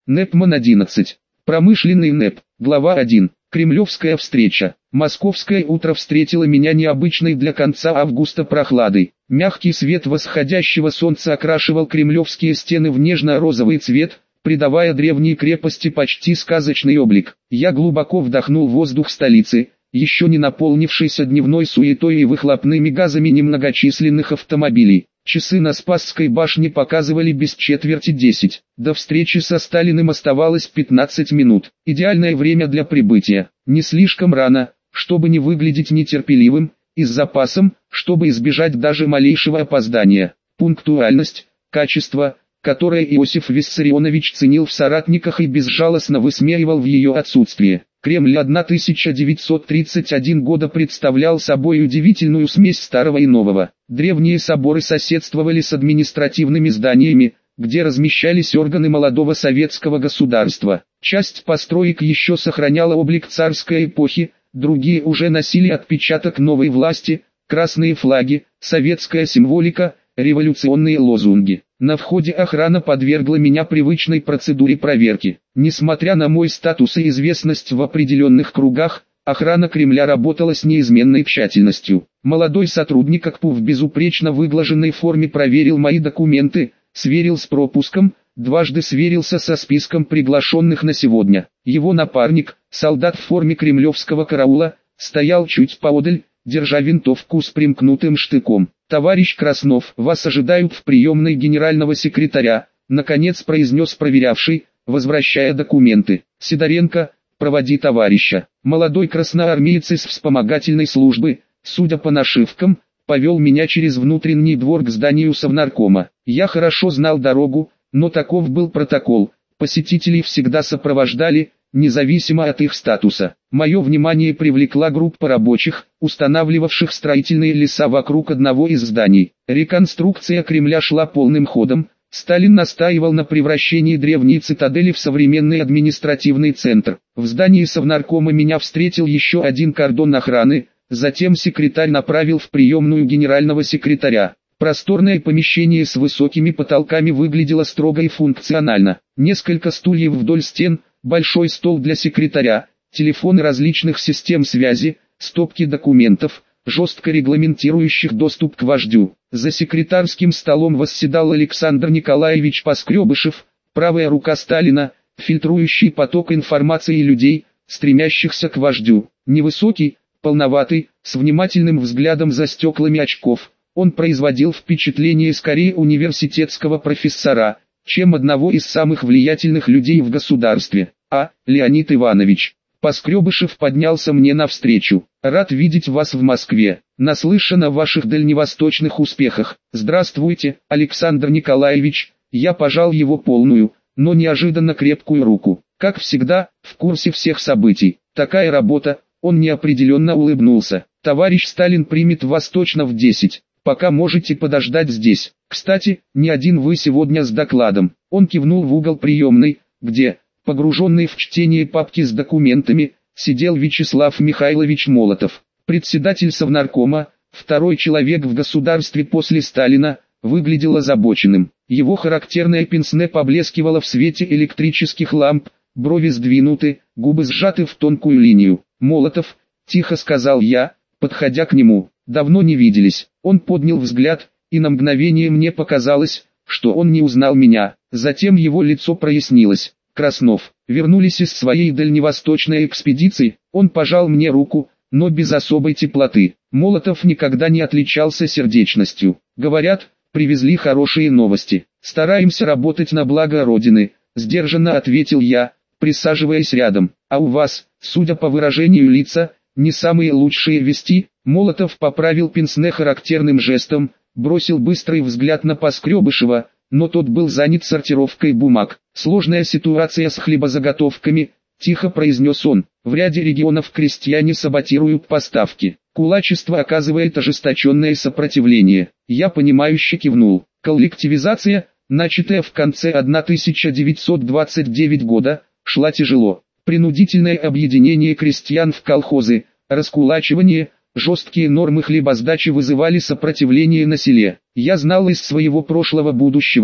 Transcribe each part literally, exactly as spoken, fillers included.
Непман одиннадцать. Промышленный НЭП. Глава один. Кремлевская встреча. Московское утро встретило меня необычной для конца августа прохладой. Мягкий свет восходящего солнца окрашивал кремлевские стены в нежно-розовый цвет, придавая древней крепости почти сказочный облик. Я глубоко вдохнул воздух столицы, еще не наполнившийся дневной суетой и выхлопными газами немногочисленных автомобилей. Часы на Спасской башне показывали без четверти десять. До встречи со Сталиным оставалось пятнадцать минут. Идеальное время для прибытия. Не слишком рано, чтобы не выглядеть нетерпеливым, и с запасом, чтобы избежать даже малейшего опоздания. Пунктуальность, качество, которое Иосиф Виссарионович ценил в соратниках и безжалостно высмеивал в ее отсутствие. Кремль тысяча девятьсот тридцать первого года представлял собой удивительную смесь старого и нового. Древние соборы соседствовали с административными зданиями, где размещались органы молодого советского государства. Часть построек еще сохраняла облик царской эпохи, другие уже носили отпечаток новой власти, красные флаги, советская символика, революционные лозунги. На входе охрана подвергла меня привычной процедуре проверки. Несмотря на мой статус и известность в определенных кругах, охрана Кремля работала с неизменной тщательностью. Молодой сотрудник АКПУ в безупречно выглаженной форме проверил мои документы, сверил с пропуском, дважды сверился со списком приглашенных на сегодня. Его напарник, солдат в форме кремлевского караула, стоял чуть поодаль, держа винтовку с примкнутым штыком. «Товарищ Краснов, вас ожидают в приемной генерального секретаря», наконец произнес проверявший, возвращая документы. «Сидоренко, проводи товарища». Молодой красноармеец из вспомогательной службы, судя по нашивкам, повел меня через внутренний двор к зданию Совнаркома. Я хорошо знал дорогу, но таков был протокол. Посетителей всегда сопровождали, независимо от их статуса. Мое внимание привлекла группа рабочих, устанавливавших строительные леса вокруг одного из зданий. Реконструкция Кремля шла полным ходом. Сталин настаивал на превращении древней цитадели в современный административный центр. В здании Совнаркома меня встретил еще один кордон охраны, затем секретарь направил в приемную генерального секретаря. Просторное помещение с высокими потолками выглядело строго и функционально. Несколько стульев вдоль стен, большой стол для секретаря, телефоны различных систем связи, стопки документов, жестко регламентирующих доступ к вождю. За секретарским столом восседал Александр Николаевич Поскребышев, правая рука Сталина, фильтрующий поток информации людей, стремящихся к вождю. Невысокий, полноватый, с внимательным взглядом за стеклами очков, он производил впечатление скорее университетского профессора, чем одного из самых влиятельных людей в государстве. А, Леонид Иванович. Поскребышев поднялся мне навстречу. Рад видеть вас в Москве. Наслышан о ваших дальневосточных успехах. Здравствуйте, Александр Николаевич. Я пожал его полную, но неожиданно крепкую руку. Как всегда, в курсе всех событий. Такая работа. Он неопределенно улыбнулся. Товарищ Сталин примет вас точно в десять. Пока можете подождать здесь. Кстати, не один вы сегодня с докладом. Он кивнул в угол приемной, где, погруженный в чтение папки с документами, сидел Вячеслав Михайлович Молотов. Председатель Совнаркома, второй человек в государстве после Сталина, выглядел озабоченным. Его характерное пенсне поблескивало в свете электрических ламп, брови сдвинуты, губы сжаты в тонкую линию. «Молотов», — тихо сказал я, подходя к нему, — «давно не виделись». Он поднял взгляд, и на мгновение мне показалось, что он не узнал меня. Затем его лицо прояснилось. «Краснов, вернулись из своей дальневосточной экспедиции?» Он пожал мне руку, но без особой теплоты. Молотов никогда не отличался сердечностью. «Говорят, привезли хорошие новости. Стараемся работать на благо Родины», — сдержанно ответил я, присаживаясь рядом. «А у вас, судя по выражению лица, не самые лучшие вести?» Молотов поправил пенсне характерным жестом, бросил быстрый взгляд на Поскребышева, но тот был занят сортировкой бумаг. «Сложная ситуация с хлебозаготовками», — тихо произнес он. «В ряде регионов крестьяне саботируют поставки. Кулачество оказывает ожесточенное сопротивление». Я понимающе кивнул. Коллективизация, начатая в конце тысяча девятьсот двадцать девятого года, шла тяжело. Принудительное объединение крестьян в колхозы, раскулачивание, жесткие нормы хлебосдачи вызывали сопротивление на селе. Я знал из своего прошлого будущего,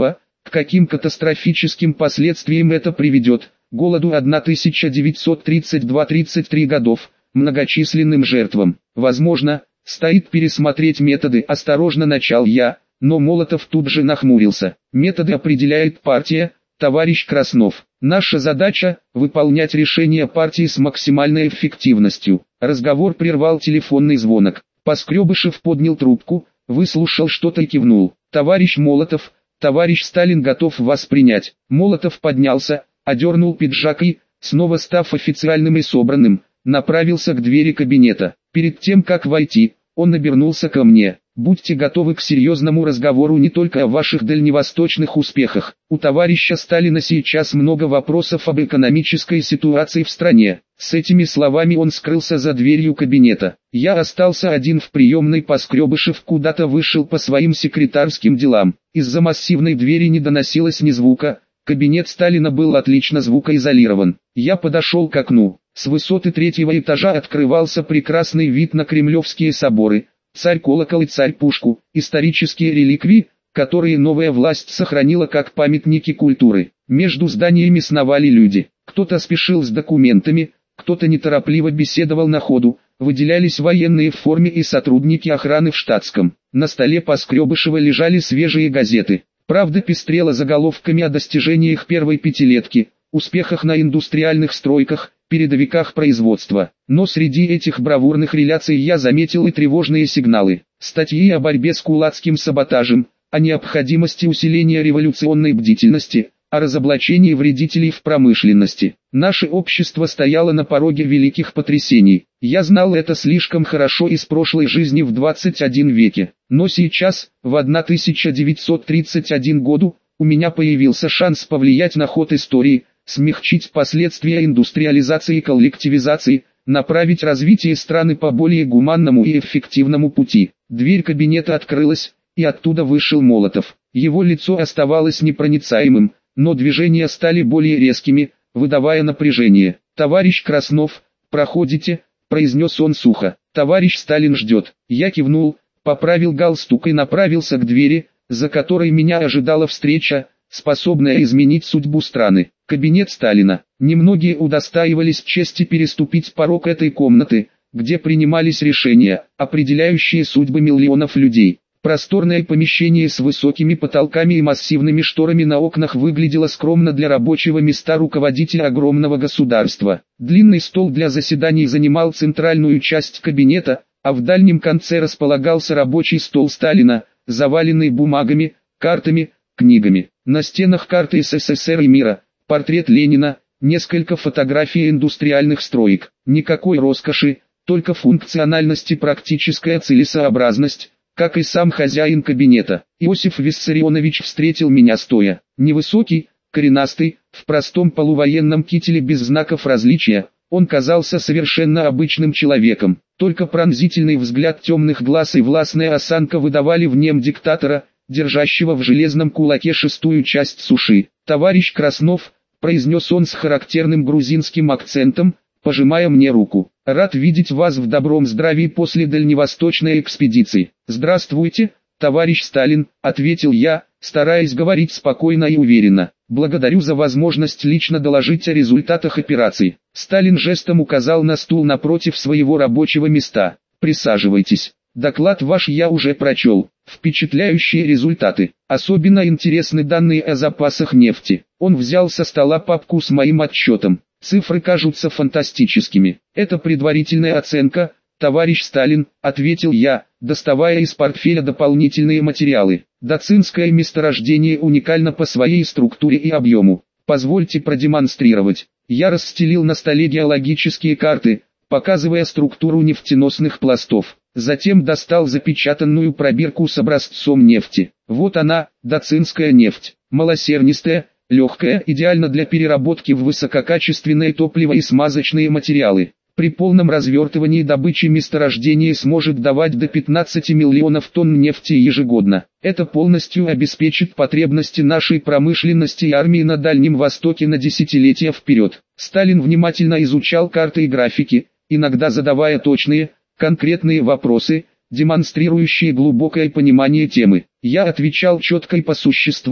К каким катастрофическим последствиям это приведет? Голоду тысяча девятьсот тридцать два — тридцать три годов, многочисленным жертвам. Возможно, стоит пересмотреть методы, осторожно начал я, но Молотов тут же нахмурился. Методы определяет партия, товарищ Краснов. Наша задача – выполнять решения партии с максимальной эффективностью. Разговор прервал телефонный звонок. Поскребышев поднял трубку, выслушал что-то и кивнул. Товарищ Молотов, товарищ Сталин готов вас принять. Молотов поднялся, одернул пиджак и, снова став официальным и собранным, направился к двери кабинета. Перед тем как войти, он обернулся ко мне. Будьте готовы к серьезному разговору не только о ваших дальневосточных успехах. У товарища Сталина сейчас много вопросов об экономической ситуации в стране. С этими словами он скрылся за дверью кабинета. Я остался один в приемной. Поскребышев куда-то вышел по своим секретарским делам. Из-за массивной двери не доносилось ни звука. Кабинет Сталина был отлично звукоизолирован. Я подошел к окну. С высоты третьего этажа открывался прекрасный вид на Кремлевские соборы, Царь-колокол и Царь-пушку, исторические реликвии, которые новая власть сохранила как памятники культуры. Между зданиями сновали люди. Кто-то спешил с документами, кто-то неторопливо беседовал на ходу, выделялись военные в форме и сотрудники охраны в штатском. На столе Поскребышева лежали свежие газеты. Правда пестрела заголовками о достижениях первой пятилетки, успехах на индустриальных стройках, передовиках производства. Но среди этих бравурных реляций я заметил и тревожные сигналы. Статьи о борьбе с кулацким саботажем, о необходимости усиления революционной бдительности, о разоблачении вредителей в промышленности. Наше общество стояло на пороге великих потрясений. Я знал это слишком хорошо из прошлой жизни в двадцать первом веке. Но сейчас, в тысяча девятьсот тридцать первом году, у меня появился шанс повлиять на ход истории, смягчить последствия индустриализации и коллективизации, направить развитие страны по более гуманному и эффективному пути. Дверь кабинета открылась, и оттуда вышел Молотов. Его лицо оставалось непроницаемым, но движения стали более резкими, выдавая напряжение. «Товарищ Краснов, проходите», — произнес он сухо. «Товарищ Сталин ждет». Я кивнул, поправил галстук и направился к двери, за которой меня ожидала встреча, способная изменить судьбу страны. Кабинет Сталина. Немногие удостаивались чести переступить порог этой комнаты, где принимались решения, определяющие судьбы миллионов людей. Просторное помещение с высокими потолками и массивными шторами на окнах выглядело скромно для рабочего места руководителя огромного государства. Длинный стол для заседаний занимал центральную часть кабинета, а в дальнем конце располагался рабочий стол Сталина, заваленный бумагами, картами, книгами. На стенах карты СССР и мира, портрет Ленина, несколько фотографий индустриальных строек. Никакой роскоши, только функциональность и практическая целесообразность, как и сам хозяин кабинета. Иосиф Виссарионович встретил меня стоя. Невысокий, коренастый, в простом полувоенном кителе без знаков различия, он казался совершенно обычным человеком. Только пронзительный взгляд темных глаз и властная осанка выдавали в нем диктатора, держащего в железном кулаке шестую часть суши. «Товарищ Краснов», — произнес он с характерным грузинским акцентом, пожимая мне руку. «Рад видеть вас в добром здравии после дальневосточной экспедиции». «Здравствуйте, товарищ Сталин», — ответил я, стараясь говорить спокойно и уверенно. «Благодарю за возможность лично доложить о результатах операции». Сталин жестом указал на стул напротив своего рабочего места. «Присаживайтесь. Доклад ваш я уже прочел. Впечатляющие результаты. Особенно интересны данные о запасах нефти». Он взял со стола папку с моим отчетом. «Цифры кажутся фантастическими. Это предварительная оценка, товарищ Сталин», — ответил я, доставая из портфеля дополнительные материалы. «Дацинское месторождение уникально по своей структуре и объему. Позвольте продемонстрировать». Я расстелил на столе геологические карты, показывая структуру нефтеносных пластов. Затем достал запечатанную пробирку с образцом нефти. Вот она, дацинская нефть. Малосернистая, легкая, идеально для переработки в высококачественное топливо и смазочные материалы. При полном развертывании добычи месторождение сможет давать до пятнадцати миллионов тонн нефти ежегодно. Это полностью обеспечит потребности нашей промышленности и армии на Дальнем Востоке на десятилетия вперед. Сталин внимательно изучал карты и графики, иногда задавая точные, конкретные вопросы, демонстрирующие глубокое понимание темы. Я отвечал четко и по существу,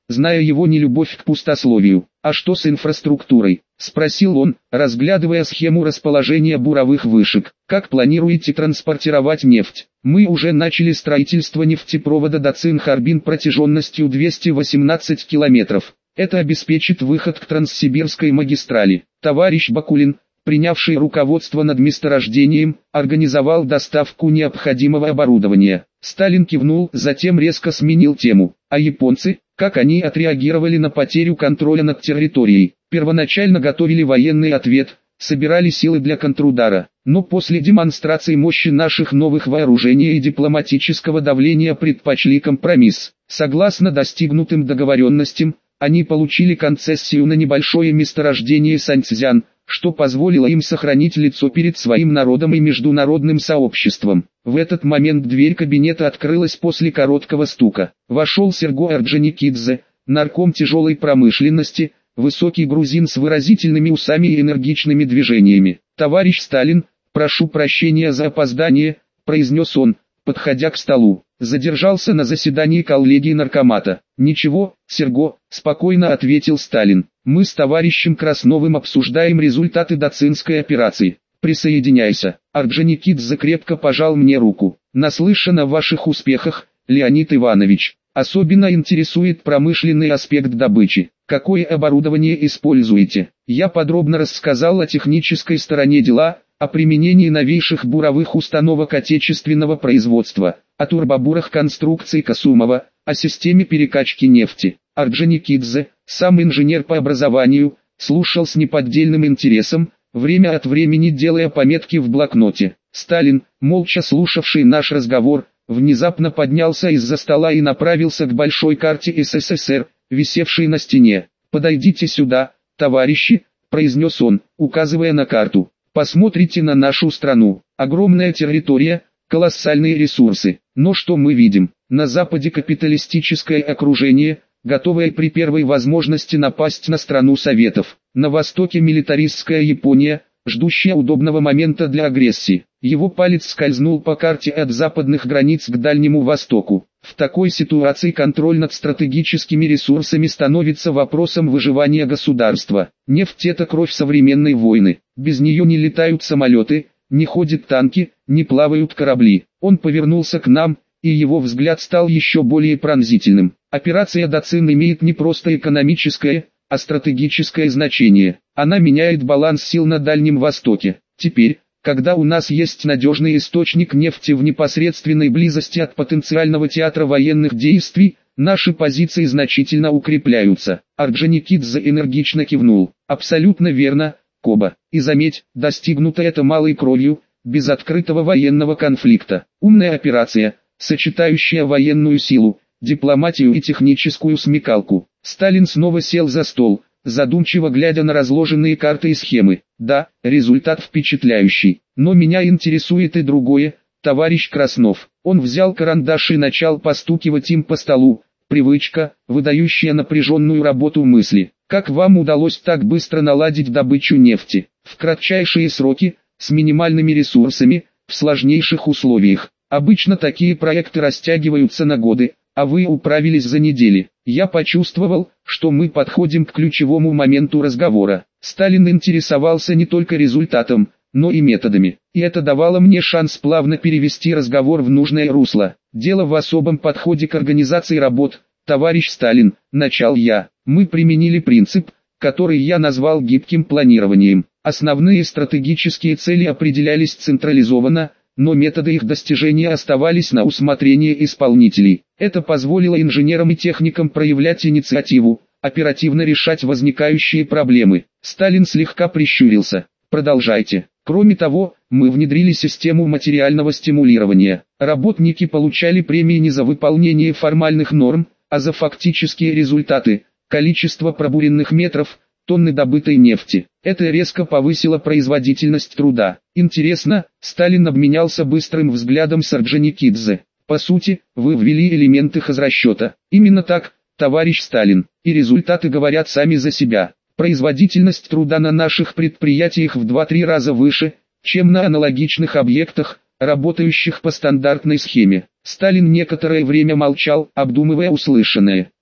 зная его нелюбовь к пустословию. «А что с инфраструктурой?» – спросил он, разглядывая схему расположения буровых вышек. «Как планируете транспортировать нефть?» «Мы уже начали строительство нефтепровода Дацин-Харбин протяженностью двести восемнадцать километров. Это обеспечит выход к Транссибирской магистрали. Товарищ Бакулин, принявший руководство над месторождением, организовал доставку необходимого оборудования». Сталин кивнул, затем резко сменил тему. «А японцы, как они отреагировали на потерю контроля над территорией?» «Первоначально готовили военный ответ, собирали силы для контрудара, но после демонстрации мощи наших новых вооружений и дипломатического давления предпочли компромисс. Согласно достигнутым договоренностям, они получили концессию на небольшое месторождение Саньцзян, что позволило им сохранить лицо перед своим народом и международным сообществом». В этот момент дверь кабинета открылась после короткого стука. Вошел Серго Орджоникидзе, нарком тяжелой промышленности, высокий грузин с выразительными усами и энергичными движениями. «Товарищ Сталин, прошу прощения за опоздание», – произнес он, подходя к столу. «Задержался на заседании коллегии наркомата». «Ничего, Серго», – спокойно ответил Сталин. «Мы с товарищем Красновым обсуждаем результаты Дацинской операции. Присоединяйся». Орджоникидзе крепко пожал мне руку. «Наслышан о ваших успехах, Леонид Иванович. Особенно интересует промышленный аспект добычи. Какое оборудование используете?» Я подробно рассказал о технической стороне дела, о применении новейших буровых установок отечественного производства, о турбобурах конструкций Касумова, о системе перекачки нефти. Орджоникидзе, сам инженер по образованию, слушал с неподдельным интересом, время от времени делая пометки в блокноте. Сталин, молча слушавший наш разговор, внезапно поднялся из-за стола и направился к большой карте СССР, висевшей на стене. «Подойдите сюда, товарищи», – произнес он, указывая на карту. «Посмотрите на нашу страну. Огромная территория, колоссальные ресурсы. Но что мы видим? На Западе капиталистическое окружение, готовое при первой возможности напасть на страну Советов. На Востоке милитаристская Япония, ждущая удобного момента для агрессии». Его палец скользнул по карте от западных границ к Дальнему Востоку. В такой ситуации контроль над стратегическими ресурсами становится вопросом выживания государства. Нефть – это кровь современной войны. Без нее не летают самолеты, не ходят танки, не плавают корабли. Он повернулся к нам, и его взгляд стал еще более пронзительным. Операция Дацин имеет не просто экономическое, а стратегическое значение. Она меняет баланс сил на Дальнем Востоке. Теперь, когда у нас есть надежный источник нефти в непосредственной близости от потенциального театра военных действий, наши позиции значительно укрепляются. Орджоникидзе энергично кивнул. «Абсолютно верно, Коба. И заметь, достигнуто это малой кровью, без открытого военного конфликта. Умная операция, сочетающая военную силу, дипломатию и техническую смекалку». Сталин снова сел за стол, задумчиво глядя на разложенные карты и схемы. «Да, результат впечатляющий. Но меня интересует и другое, товарищ Краснов». Он взял карандаш и начал постукивать им по столу. Привычка, выдающая напряженную работу мысли. «Как вам удалось так быстро наладить добычу нефти? В кратчайшие сроки, с минимальными ресурсами, в сложнейших условиях. Обычно такие проекты растягиваются на годы, а вы управились за недели». Я почувствовал, что мы подходим к ключевому моменту разговора. Сталин интересовался не только результатом, но и методами. И это давало мне шанс плавно перевести разговор в нужное русло. «Дело в особом подходе к организации работ, товарищ Сталин», – начал я. «Мы применили принцип, который я назвал гибким планированием. Основные стратегические цели определялись централизованно, но методы их достижения оставались на усмотрение исполнителей. Это позволило инженерам и техникам проявлять инициативу, оперативно решать возникающие проблемы». Сталин слегка прищурился. «Продолжайте. Кроме того, мы внедрили систему материального стимулирования. Работники получали премии не за выполнение формальных норм, а за фактические результаты, количество пробуренных метров, тонны добытой нефти. Это резко повысило производительность труда». «Интересно», – Сталин обменялся быстрым взглядом с Орджоникидзе. «По сути, вы ввели элементы хозрасчета». «Именно так, товарищ Сталин, и результаты говорят сами за себя. Производительность труда на наших предприятиях в два-три раза выше, чем на аналогичных объектах, работающих по стандартной схеме». Сталин некоторое время молчал, обдумывая услышанное.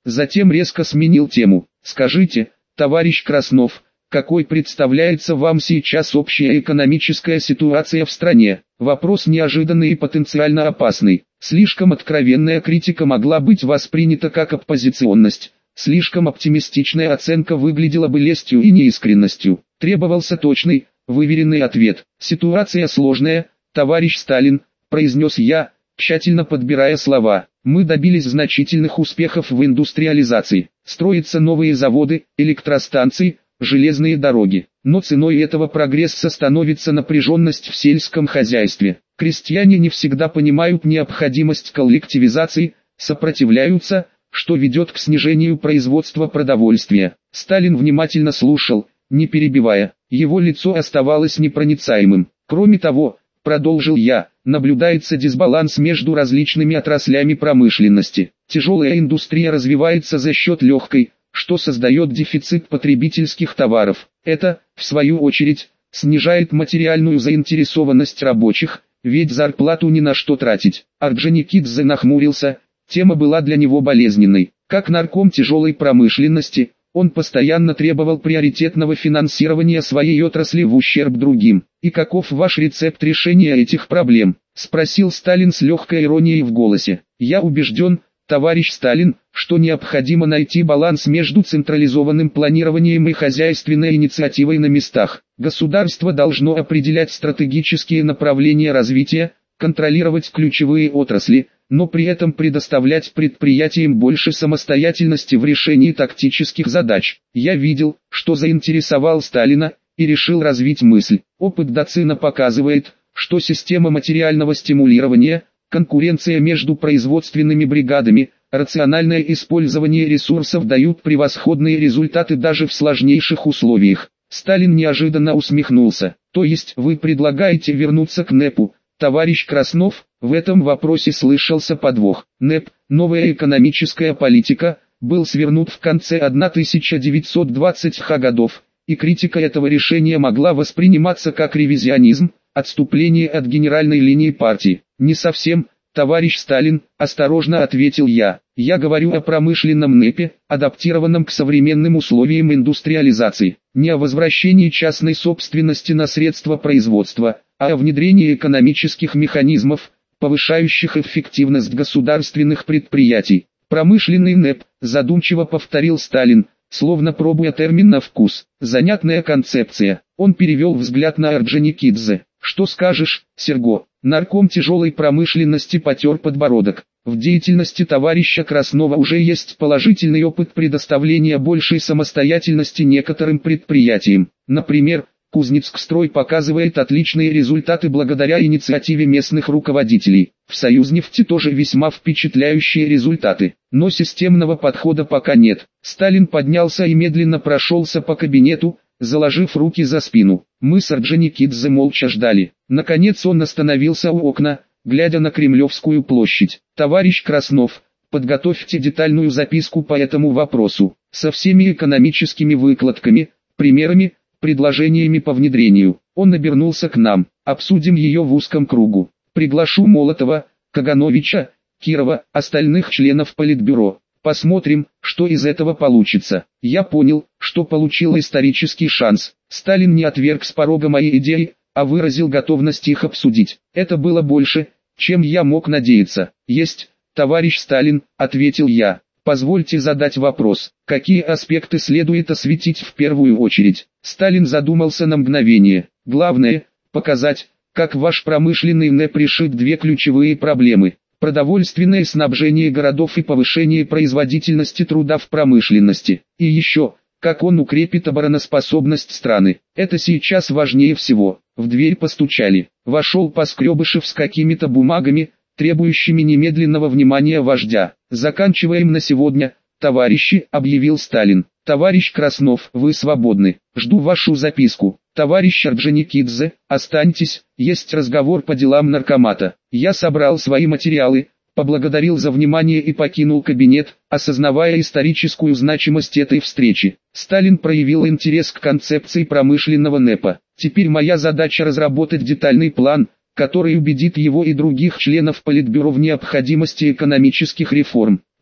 затем резко сменил тему. «Скажите, товарищ Краснов, какой представляется вам сейчас общая экономическая ситуация в стране?» Вопрос неожиданный и потенциально опасный. Слишком откровенная критика могла быть воспринята как оппозиционность. Слишком оптимистичная оценка выглядела бы лестью и неискренностью. Требовался точный, выверенный ответ. «Ситуация сложная, товарищ Сталин», – произнес я, тщательно подбирая слова. «Мы добились значительных успехов в индустриализации. Строятся новые заводы, электростанции, железные дороги. Но ценой этого прогресса становится напряженность в сельском хозяйстве. Крестьяне не всегда понимают необходимость коллективизации, сопротивляются, что ведет к снижению производства продовольствия». Сталин внимательно слушал, не перебивая. Его лицо оставалось непроницаемым. «Кроме того, — продолжил я, — наблюдается дисбаланс между различными отраслями промышленности. Тяжелая индустрия развивается за счет легкой, что создает дефицит потребительских товаров. Это, в свою очередь, снижает материальную заинтересованность рабочих, ведь зарплату ни на что тратить». Орджоникидзе нахмурился, тема была для него болезненной. Как нарком тяжелой промышленности, он постоянно требовал приоритетного финансирования своей отрасли в ущерб другим. «И каков ваш рецепт решения этих проблем?» – спросил Сталин с легкой иронией в голосе. «Я убежден, товарищ Сталин, что необходимо найти баланс между централизованным планированием и хозяйственной инициативой на местах. Государство должно определять стратегические направления развития, контролировать ключевые отрасли, но при этом предоставлять предприятиям больше самостоятельности в решении тактических задач». Я видел, что заинтересовал Сталина, и решил развить мысль. Опыт Доцина показывает, что система материального стимулирования, конкуренция между производственными бригадами, рациональное использование ресурсов дают превосходные результаты даже в сложнейших условиях. Сталин неожиданно усмехнулся. «То есть вы предлагаете вернуться к НЭПу, товарищ Краснов?» В этом вопросе слышался подвох. НЭП, новая экономическая политика, был свернут в конце тысяча девятьсот двадцатых годов, и критика этого решения могла восприниматься как ревизионизм, отступление от генеральной линии партии. «Не совсем, товарищ Сталин», – осторожно ответил я. «Я говорю о промышленном НЭПе, адаптированном к современным условиям индустриализации. Не о возвращении частной собственности на средства производства, а о внедрении экономических механизмов, повышающих эффективность государственных предприятий». «Промышленный НЭП», – задумчиво повторил Сталин, словно пробуя термин на вкус. «Занятная концепция». Он перевел взгляд на Орджоникидзе. «Что скажешь, Серго?» Нарком тяжелой промышленности потер подбородок. В деятельности товарища Краснова уже есть положительный опыт предоставления большей самостоятельности некоторым предприятиям. Например, Кузнецкстрой показывает отличные результаты благодаря инициативе местных руководителей. В Союзнефти тоже весьма впечатляющие результаты. Но системного подхода пока нет. Сталин поднялся и медленно прошелся по кабинету, заложив руки за спину. Мы с Орджоникидзе молча ждали. Наконец он остановился у окна, глядя на Кремлевскую площадь. «Товарищ Краснов, подготовьте детальную записку по этому вопросу, со всеми экономическими выкладками, примерами, предложениями по внедрению». Он обернулся к нам. «Обсудим ее в узком кругу. Приглашу Молотова, Кагановича, Кирова, остальных членов Политбюро. Посмотрим, что из этого получится». Я понял, что получил исторический шанс. Сталин не отверг с порога мои идеи, а выразил готовность их обсудить. Это было больше, чем я мог надеяться. «Есть, товарищ Сталин», — ответил я. «Позвольте задать вопрос. Какие аспекты следует осветить в первую очередь?» Сталин задумался на мгновение. «Главное, показать, как ваш промышленный НЭП решит две ключевые проблемы. Продовольственное снабжение городов и повышение производительности труда в промышленности. И еще, как он укрепит обороноспособность страны. Это сейчас важнее всего». В дверь постучали. Вошел Поскребышев с какими-то бумагами, требующими немедленного внимания вождя. «Заканчиваем на сегодня, товарищи», — объявил Сталин. «Товарищ Краснов, вы свободны. Жду вашу записку. Товарищ Орджоникидзе, останьтесь, есть разговор по делам наркомата». Я собрал свои материалы, поблагодарил за внимание и покинул кабинет, осознавая историческую значимость этой встречи. Сталин проявил интерес к концепции промышленного НЭПа. Теперь моя задача разработать детальный план, который убедит его и других членов Политбюро в необходимости экономических реформ.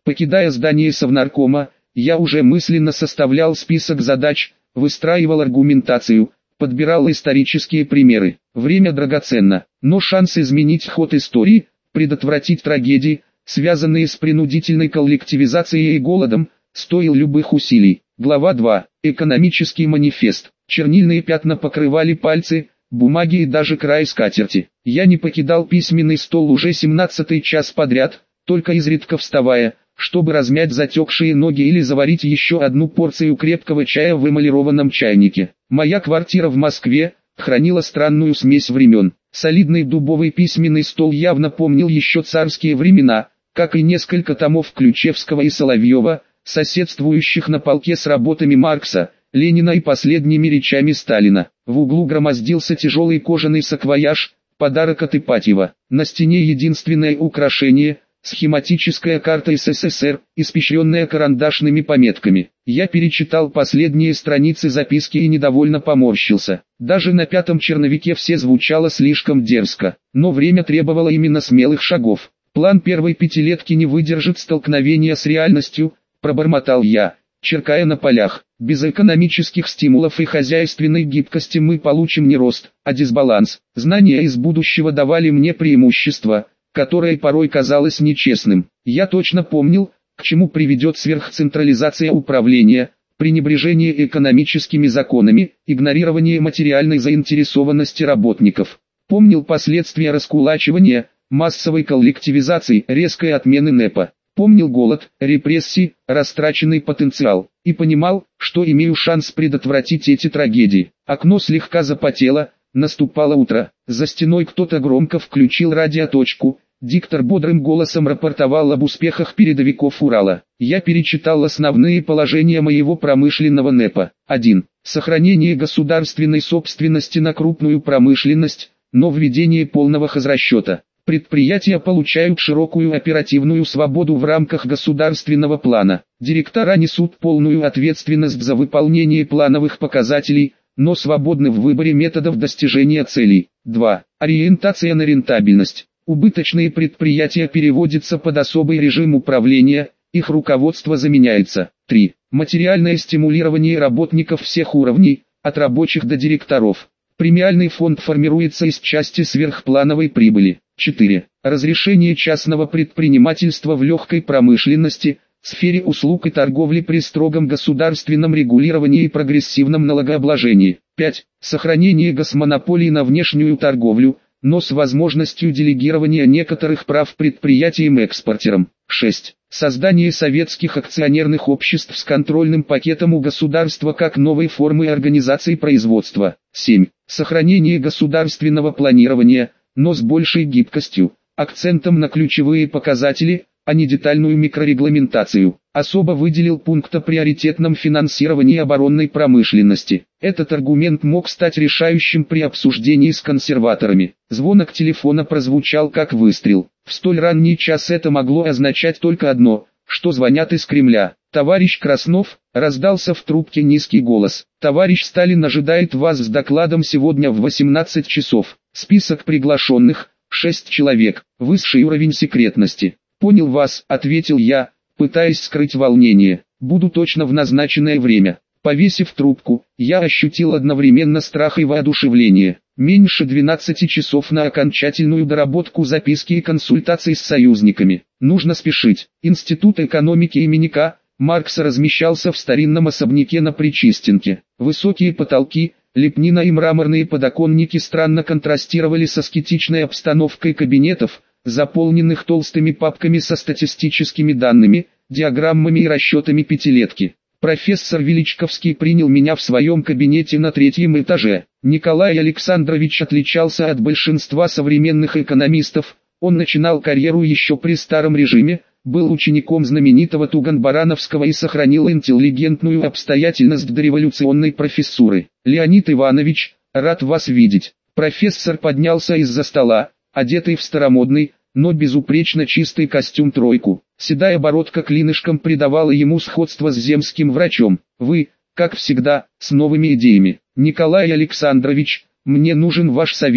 Покидая здание Совнаркома, я уже мысленно составлял список задач, выстраивал аргументацию, подбирал исторические примеры. Время драгоценно, но шанс изменить ход истории, предотвратить трагедии, связанные с принудительной коллективизацией и голодом, стоил любых усилий. Глава два. Экономический манифест. Чернильные пятна покрывали пальцы, бумаги и даже край скатерти. Я не покидал письменный стол уже семнадцатый час подряд, только изредка вставая, чтобы размять затекшие ноги или заварить еще одну порцию крепкого чая в эмалированном чайнике. Моя квартира в Москве хранила странную смесь времен. Солидный дубовый письменный стол явно помнил еще царские времена, как и несколько томов Ключевского и Соловьева, соседствующих на полке с работами Маркса, Ленина и последними речами Сталина. В углу громоздился тяжелый кожаный саквояж, подарок от Ипатьева. На стене единственное украшение – схематическая карта СССР, испещренная карандашными пометками. Я перечитал последние страницы записки и недовольно поморщился. Даже на пятом черновике все звучало слишком дерзко, но время требовало именно смелых шагов. План первой пятилетки не выдержит столкновения с реальностью, пробормотал я, черкая на полях. Без экономических стимулов и хозяйственной гибкости мы получим не рост, а дисбаланс. Знания из будущего давали мне преимущество, которое порой казалось нечестным. Я точно помнил, к чему приведет сверхцентрализация управления, пренебрежение экономическими законами, игнорирование материальной заинтересованности работников. Помнил последствия раскулачивания, массовой коллективизации, резкой отмены НЭПа. Помнил голод, репрессии, растраченный потенциал. И понимал, что имею шанс предотвратить эти трагедии. Окно слегка запотело, наступало утро. За стеной кто-то громко включил радиоточку. Диктор бодрым голосом рапортовал об успехах передовиков Урала. Я перечитал основные положения моего промышленного НЭПа. один. Сохранение государственной собственности на крупную промышленность, но введение полного хозрасчета. Предприятия получают широкую оперативную свободу в рамках государственного плана. Директора несут полную ответственность за выполнение плановых показателей, но свободны в выборе методов достижения целей. два. Ориентация на рентабельность. Убыточные предприятия переводятся под особый режим управления, их руководство заменяется. три. Материальное стимулирование работников всех уровней, от рабочих до директоров. Премиальный фонд формируется из части сверхплановой прибыли. четыре. Разрешение частного предпринимательства в легкой промышленности, сфере услуг и торговли при строгом государственном регулировании и прогрессивном налогообложении. пять. Сохранение госмонополии на внешнюю торговлю, но с возможностью делегирования некоторых прав предприятиям-экспортерам. шесть. Создание советских акционерных обществ с контрольным пакетом у государства как новой формы организации производства. семь. Сохранение государственного планирования, но с большей гибкостью, акцентом на ключевые показатели, а не детальную микрорегламентацию. Особо выделил пункт о приоритетном финансировании оборонной промышленности. Этот аргумент мог стать решающим при обсуждении с консерваторами. Звонок телефона прозвучал как выстрел. В столь ранний час это могло означать только одно, что звонят из Кремля. «Товарищ Краснов», раздался в трубке низкий голос. «Товарищ Сталин ожидает вас с докладом сегодня в восемнадцать часов. Список приглашенных – шесть человек, высший уровень секретности». «Понял вас», — ответил я, пытаясь скрыть волнение. «Буду точно в назначенное время». Повесив трубку, я ощутил одновременно страх и воодушевление. Меньше двенадцати часов на окончательную доработку записки и консультаций с союзниками. Нужно спешить. Институт экономики имени К. Маркса размещался в старинном особняке на Причистенке. Высокие потолки, лепнина и мраморные подоконники странно контрастировали с аскетичной обстановкой кабинетов, заполненных толстыми папками со статистическими данными, диаграммами и расчетами пятилетки. Профессор Величковский принял меня в своем кабинете на третьем этаже. Николай Александрович отличался от большинства современных экономистов, он начинал карьеру еще при старом режиме, был учеником знаменитого Туган-Барановского и сохранил интеллигентную обстоятельность дореволюционной профессуры. «Леонид Иванович, рад вас видеть». Профессор поднялся из-за стола, одетый в старомодный, но безупречно чистый костюм-тройку. Седая бородка клинышком придавала ему сходство с земским врачом. «Вы, как всегда, с новыми идеями. Николай Александрович, мне нужен ваш совет,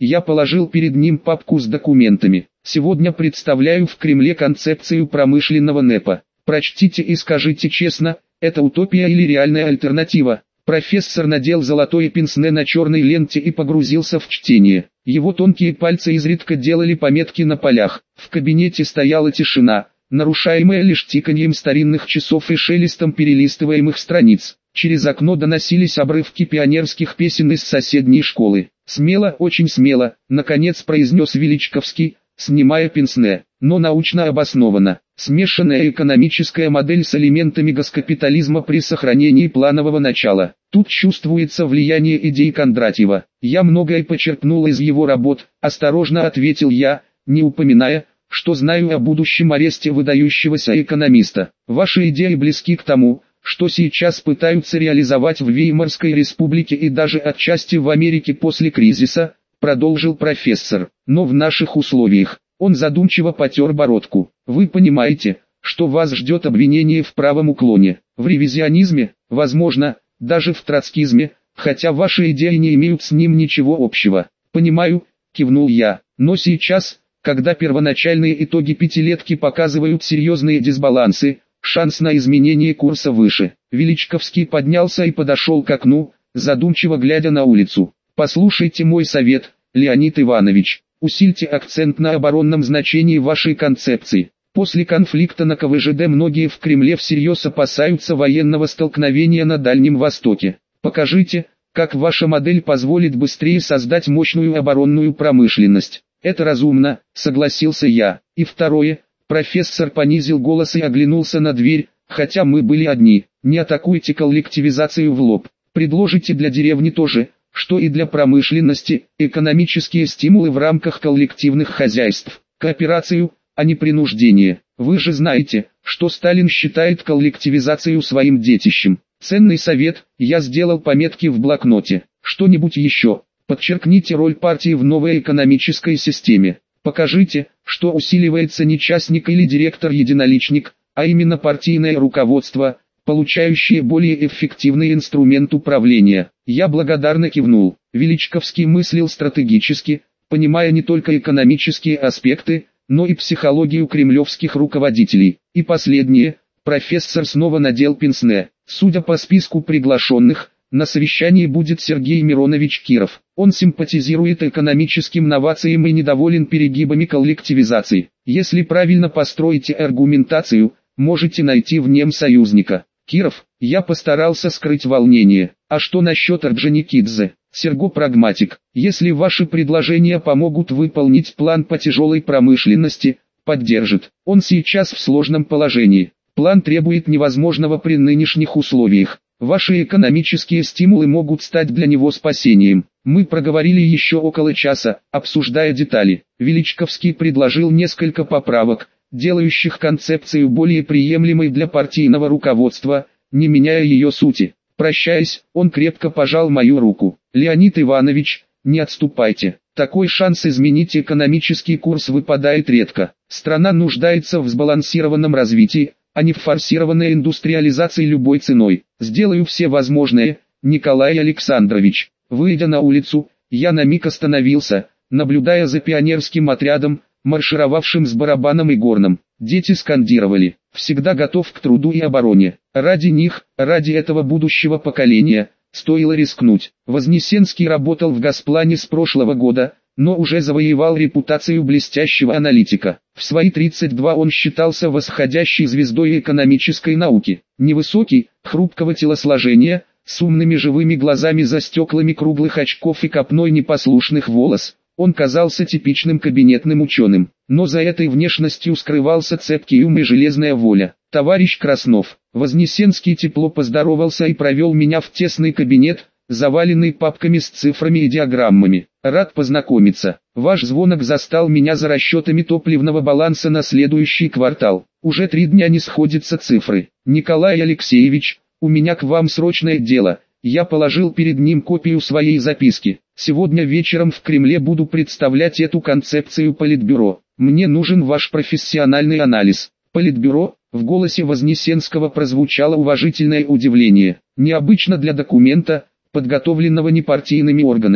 Я положил перед ним папку с документами. Сегодня представляю в Кремле концепцию промышленного НЭПа. Прочтите и скажите честно, это утопия или реальная альтернатива. Профессор надел золотое пенсне на черной ленте и погрузился в чтение. Его тонкие пальцы изредка делали пометки на полях. В кабинете стояла тишина, нарушаемая лишь тиканьем старинных часов и шелестом перелистываемых страниц. Через окно доносились обрывки пионерских песен из соседней школы. «Смело, очень смело», наконец произнес Величковский, снимая пенсне, но научно обоснованно. Смешанная экономическая модель с элементами госкапитализма при сохранении планового начала. Тут чувствуется влияние идей Кондратьева. Я многое почерпнул из его работ, осторожно ответил я, не упоминая, что знаю о будущем аресте выдающегося экономиста. Ваши идеи близки к тому, что сейчас пытаются реализовать в Веймарской республике и даже отчасти в Америке после кризиса, продолжил профессор. Но в наших условиях, он задумчиво потер бородку. Вы понимаете, что вас ждет обвинение в правом уклоне, в ревизионизме, возможно, даже в троцкизме, хотя ваши идеи не имеют с ним ничего общего. Понимаю, кивнул я, но сейчас, когда первоначальные итоги пятилетки показывают серьезные дисбалансы, шанс на изменение курса выше. Величковский поднялся и подошел к окну, задумчиво глядя на улицу. Послушайте мой совет, Леонид Иванович, усильте акцент на оборонном значении вашей концепции. После конфликта на ка вэ жэ дэ многие в Кремле всерьез опасаются военного столкновения на Дальнем Востоке. Покажите, как ваша модель позволит быстрее создать мощную оборонную промышленность. Это разумно, согласился я. И второе, профессор понизил голос и оглянулся на дверь, хотя мы были одни. Не атакуйте коллективизацию в лоб. Предложите для деревни тоже, что и для промышленности, экономические стимулы в рамках коллективных хозяйств, кооперацию, а не принуждение. Вы же знаете, что Сталин считает коллективизацию своим детищем. Ценный совет, я сделал пометки в блокноте. Что-нибудь еще? Подчеркните роль партии в новой экономической системе. Покажите, что усиливается не частник или директор-единоличник, а именно партийное руководство, получающее более эффективный инструмент управления. Я благодарно кивнул. Величковский мыслил стратегически, понимая не только экономические аспекты, но и психологию кремлевских руководителей. И последнее, профессор снова надел пенсне. Судя по списку приглашенных, на совещании будет Сергей Миронович Киров. Он симпатизирует экономическим новациям и недоволен перегибами коллективизации. Если правильно построите аргументацию, можете найти в нем союзника. Киров, я постарался скрыть волнение. А что насчет Орджоникидзе? Серго прагматик. Если ваши предложения помогут выполнить план по тяжелой промышленности, поддержит. Он сейчас в сложном положении. План требует невозможного при нынешних условиях. Ваши экономические стимулы могут стать для него спасением. Мы проговорили еще около часа, обсуждая детали. Величковский предложил несколько поправок, делающих концепцию более приемлемой для партийного руководства, не меняя ее сути. Прощаясь, он крепко пожал мою руку. Леонид Иванович, не отступайте. Такой шанс изменить экономический курс выпадает редко. Страна нуждается в сбалансированном развитии, а не в форсированной индустриализации любой ценой. Сделаю все возможное, Николай Александрович. Выйдя на улицу, я на миг остановился, наблюдая за пионерским отрядом, маршировавшим с барабаном и горном. Дети скандировали: «Всегда готов к труду и обороне». Ради них, ради этого будущего поколения, стоило рискнуть. Вознесенский работал в Госплане с прошлого года, но уже завоевал репутацию блестящего аналитика. В свои тридцать два он считался восходящей звездой экономической науки. Невысокий, хрупкого телосложения, с умными живыми глазами за стеклами круглых очков и копной непослушных волос, он казался типичным кабинетным ученым. Но за этой внешностью скрывался цепкий ум и железная воля. «Товарищ Краснов». Вознесенский тепло поздоровался и провел меня в тесный кабинет, заваленный папками с цифрами и диаграммами. «Рад познакомиться. Ваш звонок застал меня за расчетами топливного баланса на следующий квартал. Уже три дня не сходятся цифры. Николай Алексеевич, у меня к вам срочное дело». Я положил перед ним копию своей записки. «Сегодня вечером в Кремле буду представлять эту концепцию Политбюро. Мне нужен ваш профессиональный анализ». Политбюро? В голосе Вознесенского прозвучало уважительное удивление. Необычно для документа, подготовленного непартийными органами.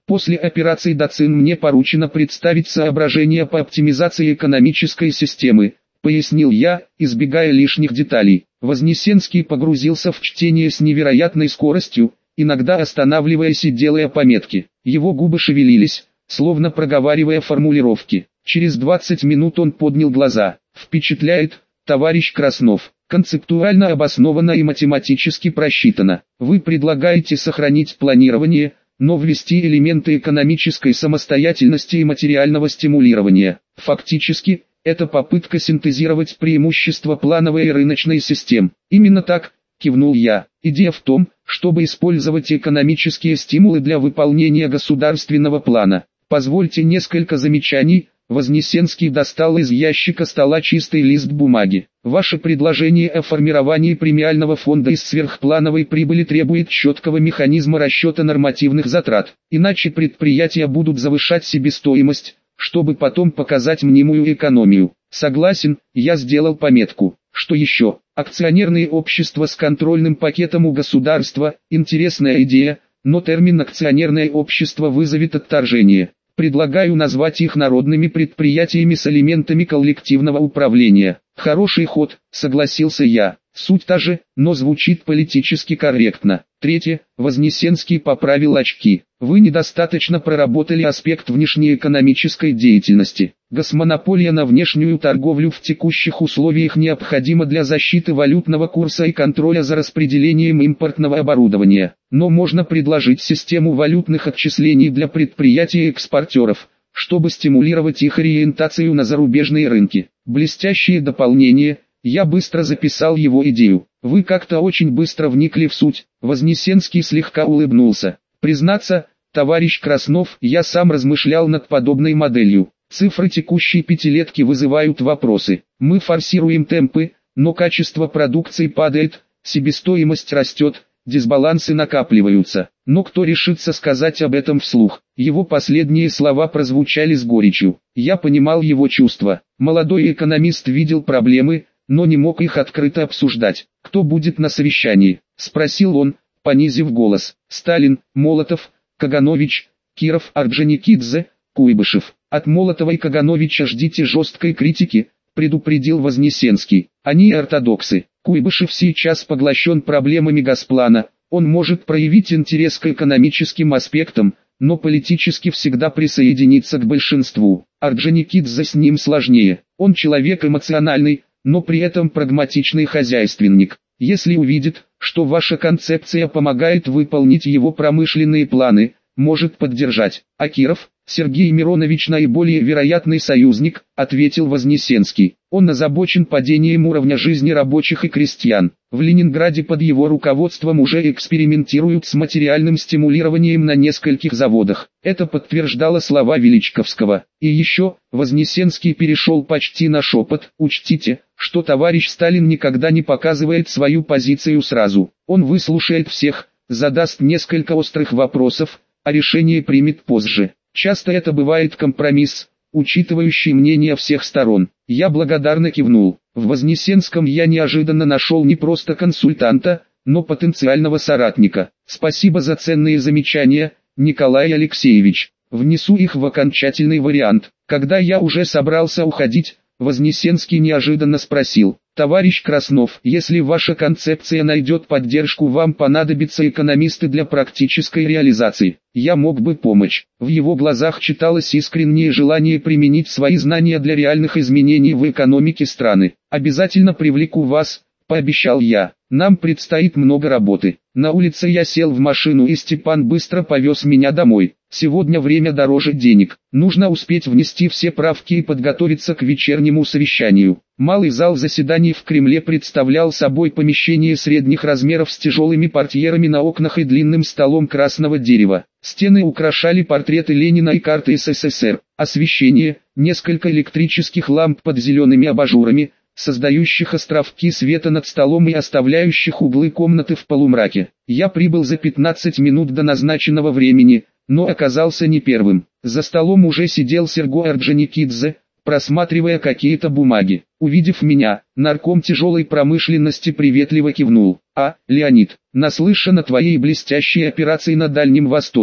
После операции Дацин мне поручено представить соображения по оптимизации экономической системы, пояснил я, избегая лишних деталей. Вознесенский погрузился в чтение с невероятной скоростью, иногда останавливаясь и делая пометки. Его губы шевелились, словно проговаривая формулировки. Через двадцать минут он поднял глаза. «Впечатляет, товарищ Краснов. Концептуально обосновано и математически просчитано. Вы предлагаете сохранить планирование, но ввести элементы экономической самостоятельности и материального стимулирования. Фактически, это попытка синтезировать преимущества плановой и рыночной систем. Именно так, кивнул я. Идея в том, чтобы использовать экономические стимулы для выполнения государственного плана. Позвольте несколько замечаний. Вознесенский достал из ящика стола чистый лист бумаги. Ваше предложение о формировании премиального фонда из сверхплановой прибыли требует четкого механизма расчета нормативных затрат. Иначе предприятия будут завышать себестоимость, чтобы потом показать мнимую экономию. Согласен, я сделал пометку. Что еще? Акционерные общества с контрольным пакетом у государства. Интересная идея, но термин акционерное общество вызовет отторжение. Предлагаю назвать их народными предприятиями с элементами коллективного управления. Хороший ход, согласился я. Суть та же, но звучит политически корректно. Третье, Вознесенский поправил очки. Вы недостаточно проработали аспект внешнеэкономической деятельности. Госмонополия на внешнюю торговлю в текущих условиях необходима для защиты валютного курса и контроля за распределением импортного оборудования. Но можно предложить систему валютных отчислений для предприятий и экспортеров, чтобы стимулировать их ориентацию на зарубежные рынки. Блестящее дополнение. Я быстро записал его идею. Вы как-то очень быстро вникли в суть. Вознесенский слегка улыбнулся. Признаться, товарищ Краснов, я сам размышлял над подобной моделью. Цифры текущей пятилетки вызывают вопросы. Мы форсируем темпы, но качество продукции падает, себестоимость растет, дисбалансы накапливаются. Но кто решится сказать об этом вслух? Его последние слова прозвучали с горечью. Я понимал его чувства. Молодой экономист видел проблемы, но не мог их открыто обсуждать. «Кто будет на совещании?» – спросил он, понизив голос. «Сталин, Молотов, Каганович, Киров, Орджоникидзе, Куйбышев. От Молотова и Кагановича ждите жесткой критики», – предупредил Вознесенский. «Они ортодоксы. Куйбышев сейчас поглощен проблемами Госплана. Он может проявить интерес к экономическим аспектам, но политически всегда присоединиться к большинству. Орджоникидзе с ним сложнее. Он человек эмоциональный, но при этом прагматичный хозяйственник. Если увидит, что ваша концепция помогает выполнить его промышленные планы, может поддержать. А Киров, Сергей Миронович наиболее вероятный союзник, ответил Вознесенский. Он озабочен падением уровня жизни рабочих и крестьян. В Ленинграде под его руководством уже экспериментируют с материальным стимулированием на нескольких заводах. Это подтверждало слова Величковского. И еще, Вознесенский перешел почти на шепот. Учтите, что товарищ Сталин никогда не показывает свою позицию сразу. Он выслушает всех, задаст несколько острых вопросов, а решение примет позже. Часто это бывает компромисс, учитывающий мнение всех сторон. Я благодарно кивнул. В Вознесенском я неожиданно нашел не просто консультанта, но потенциального соратника. Спасибо за ценные замечания, Николай Алексеевич. Внесу их в окончательный вариант. Когда я уже собрался уходить, Вознесенский неожиданно спросил: «Товарищ Краснов, если ваша концепция найдет поддержку, вам понадобятся экономисты для практической реализации. Я мог бы помочь». В его глазах читалось искреннее желание применить свои знания для реальных изменений в экономике страны. «Обязательно привлеку вас», — пообещал я. «Нам предстоит много работы». На улице я сел в машину, и Степан быстро повез меня домой. Сегодня время дороже денег. Нужно успеть внести все правки и подготовиться к вечернему совещанию. Малый зал заседаний в Кремле представлял собой помещение средних размеров с тяжелыми портьерами на окнах и длинным столом красного дерева. Стены украшали портреты Ленина и карты СССР. Освещение, несколько электрических ламп под зелеными абажурами, создающих островки света над столом и оставляющих углы комнаты в полумраке. Я прибыл за пятнадцать минут до назначенного времени, но оказался не первым. За столом уже сидел Сергей Орджоникидзе, просматривая какие-то бумаги. Увидев меня, нарком тяжелой промышленности приветливо кивнул. «А, Леонид, наслышан о твоей блестящей операции на Дальнем Востоке.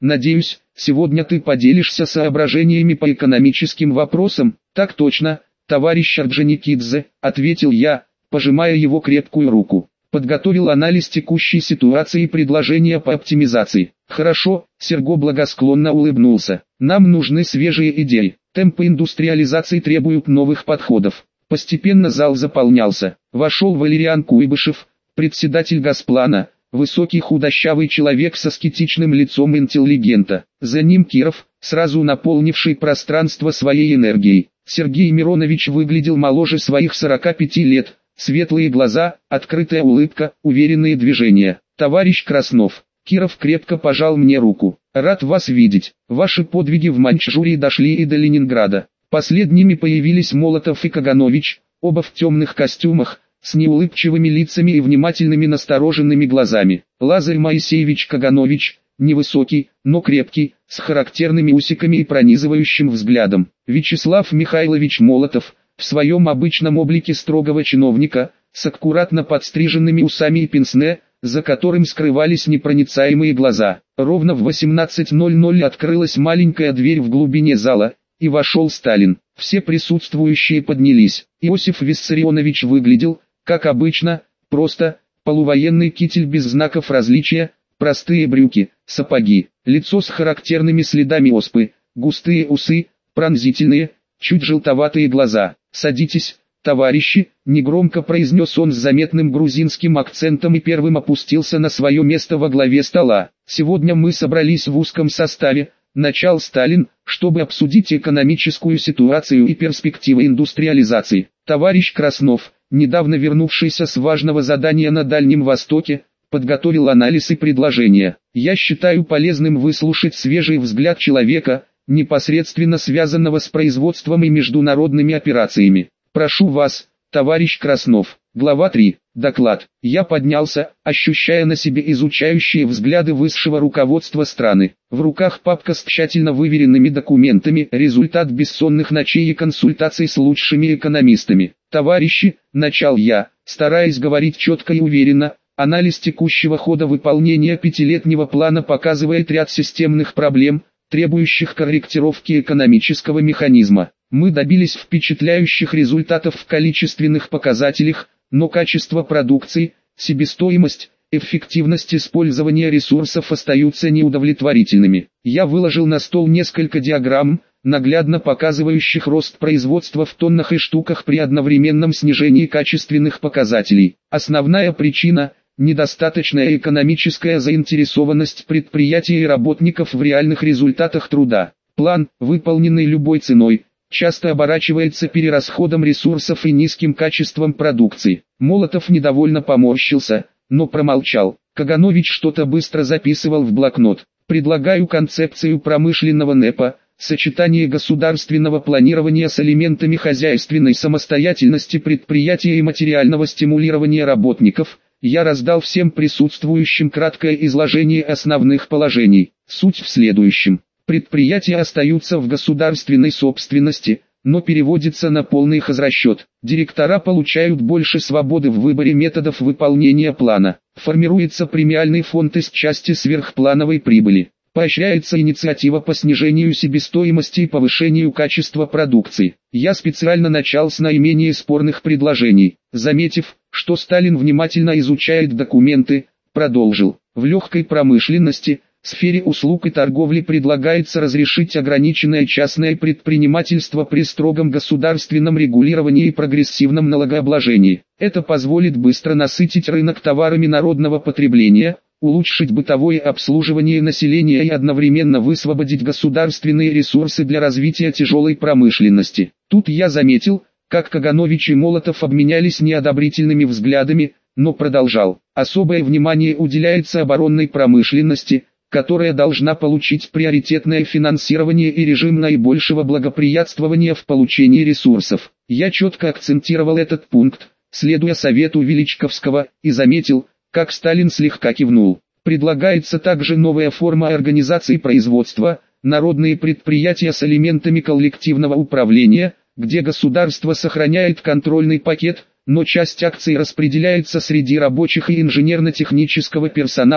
Надеюсь, сегодня ты поделишься соображениями по экономическим вопросам. Так точно, товарищ Орджоникидзе, ответил я, пожимая его крепкую руку. Подготовил анализ текущей ситуации и предложения по оптимизации. Хорошо, Серго благосклонно улыбнулся. Нам нужны свежие идеи. Темпы индустриализации требуют новых подходов. Постепенно зал заполнялся. Вошел Валериан Куйбышев, председатель Госплана, высокий худощавый человек с аскетичным лицом интеллигента. За ним Киров, сразу наполнивший пространство своей энергией. Сергей Миронович выглядел моложе своих сорока пяти лет. Светлые глаза, открытая улыбка, уверенные движения. Товарищ Краснов. Киров крепко пожал мне руку. Рад вас видеть. Ваши подвиги в Маньчжурии дошли и до Ленинграда. Последними появились Молотов и Каганович, оба в темных костюмах, с неулыбчивыми лицами и внимательными настороженными глазами. Лазарь Моисеевич Каганович, невысокий, но крепкий, с характерными усиками и пронизывающим взглядом. Вячеслав Михайлович Молотов, в своем обычном облике строгого чиновника, с аккуратно подстриженными усами и пенсне, за которым скрывались непроницаемые глаза. Ровно в восемнадцать ноль ноль открылась маленькая дверь в глубине зала, и вошел Сталин. Все присутствующие поднялись. Иосиф Виссарионович выглядел, как обычно, просто, полувоенный китель без знаков различия, простые брюки, сапоги, лицо с характерными следами оспы, густые усы, пронзительные, чуть желтоватые глаза. «Садитесь, товарищи», — негромко произнес он с заметным грузинским акцентом и первым опустился на свое место во главе стола. «Сегодня мы собрались в узком составе», — начал Сталин, «чтобы обсудить экономическую ситуацию и перспективы индустриализации. Товарищ Краснов, недавно вернувшийся с важного задания на Дальнем Востоке, подготовил анализ и предложения. Я считаю полезным выслушать свежий взгляд человека, непосредственно связанного с производством и международными операциями. Прошу вас, товарищ Краснов». Глава три. Доклад. Я поднялся, ощущая на себе изучающие взгляды высшего руководства страны. В руках папка с тщательно выверенными документами, результат бессонных ночей и консультаций с лучшими экономистами. «Товарищи», — начал я, стараясь говорить четко и уверенно, анализ текущего хода выполнения пятилетнего плана показывает ряд системных проблем, требующих корректировки экономического механизма. Мы добились впечатляющих результатов в количественных показателях, но качество продукции, себестоимость, эффективность использования ресурсов остаются неудовлетворительными. Я выложил на стол несколько диаграмм, наглядно показывающих рост производства в тоннах и штуках при одновременном снижении качественных показателей. Основная причина – недостаточная экономическая заинтересованность предприятий и работников в реальных результатах труда. План, выполненный любой ценой, часто оборачивается перерасходом ресурсов и низким качеством продукции. Молотов недовольно поморщился, но промолчал. Каганович что-то быстро записывал в блокнот. «Предлагаю концепцию промышленного НЭПа, сочетание государственного планирования с элементами хозяйственной самостоятельности предприятия и материального стимулирования работников». Я раздал всем присутствующим краткое изложение основных положений. Суть в следующем. Предприятия остаются в государственной собственности, но переводятся на полный хозрасчет. Директора получают больше свободы в выборе методов выполнения плана. Формируется премиальный фонд из части сверхплановой прибыли. Поощряется инициатива по снижению себестоимости и повышению качества продукции. Я специально начал с наименее спорных предложений. Заметив, что Сталин внимательно изучает документы, продолжил. В легкой промышленности, сфере услуг и торговли предлагается разрешить ограниченное частное предпринимательство при строгом государственном регулировании и прогрессивном налогообложении. Это позволит быстро насытить рынок товарами народного потребления, улучшить бытовое обслуживание населения и одновременно высвободить государственные ресурсы для развития тяжелой промышленности. Тут я заметил, как Каганович и Молотов обменялись неодобрительными взглядами, но продолжал. Особое внимание уделяется оборонной промышленности, которая должна получить приоритетное финансирование и режим наибольшего благоприятствования в получении ресурсов. Я четко акцентировал этот пункт, следуя совету Величковского, и заметил, как Сталин слегка кивнул. Предлагается также новая форма организации производства, народные предприятия с элементами коллективного управления, где государство сохраняет контрольный пакет, но часть акций распределяется среди рабочих и инженерно-технического персонала,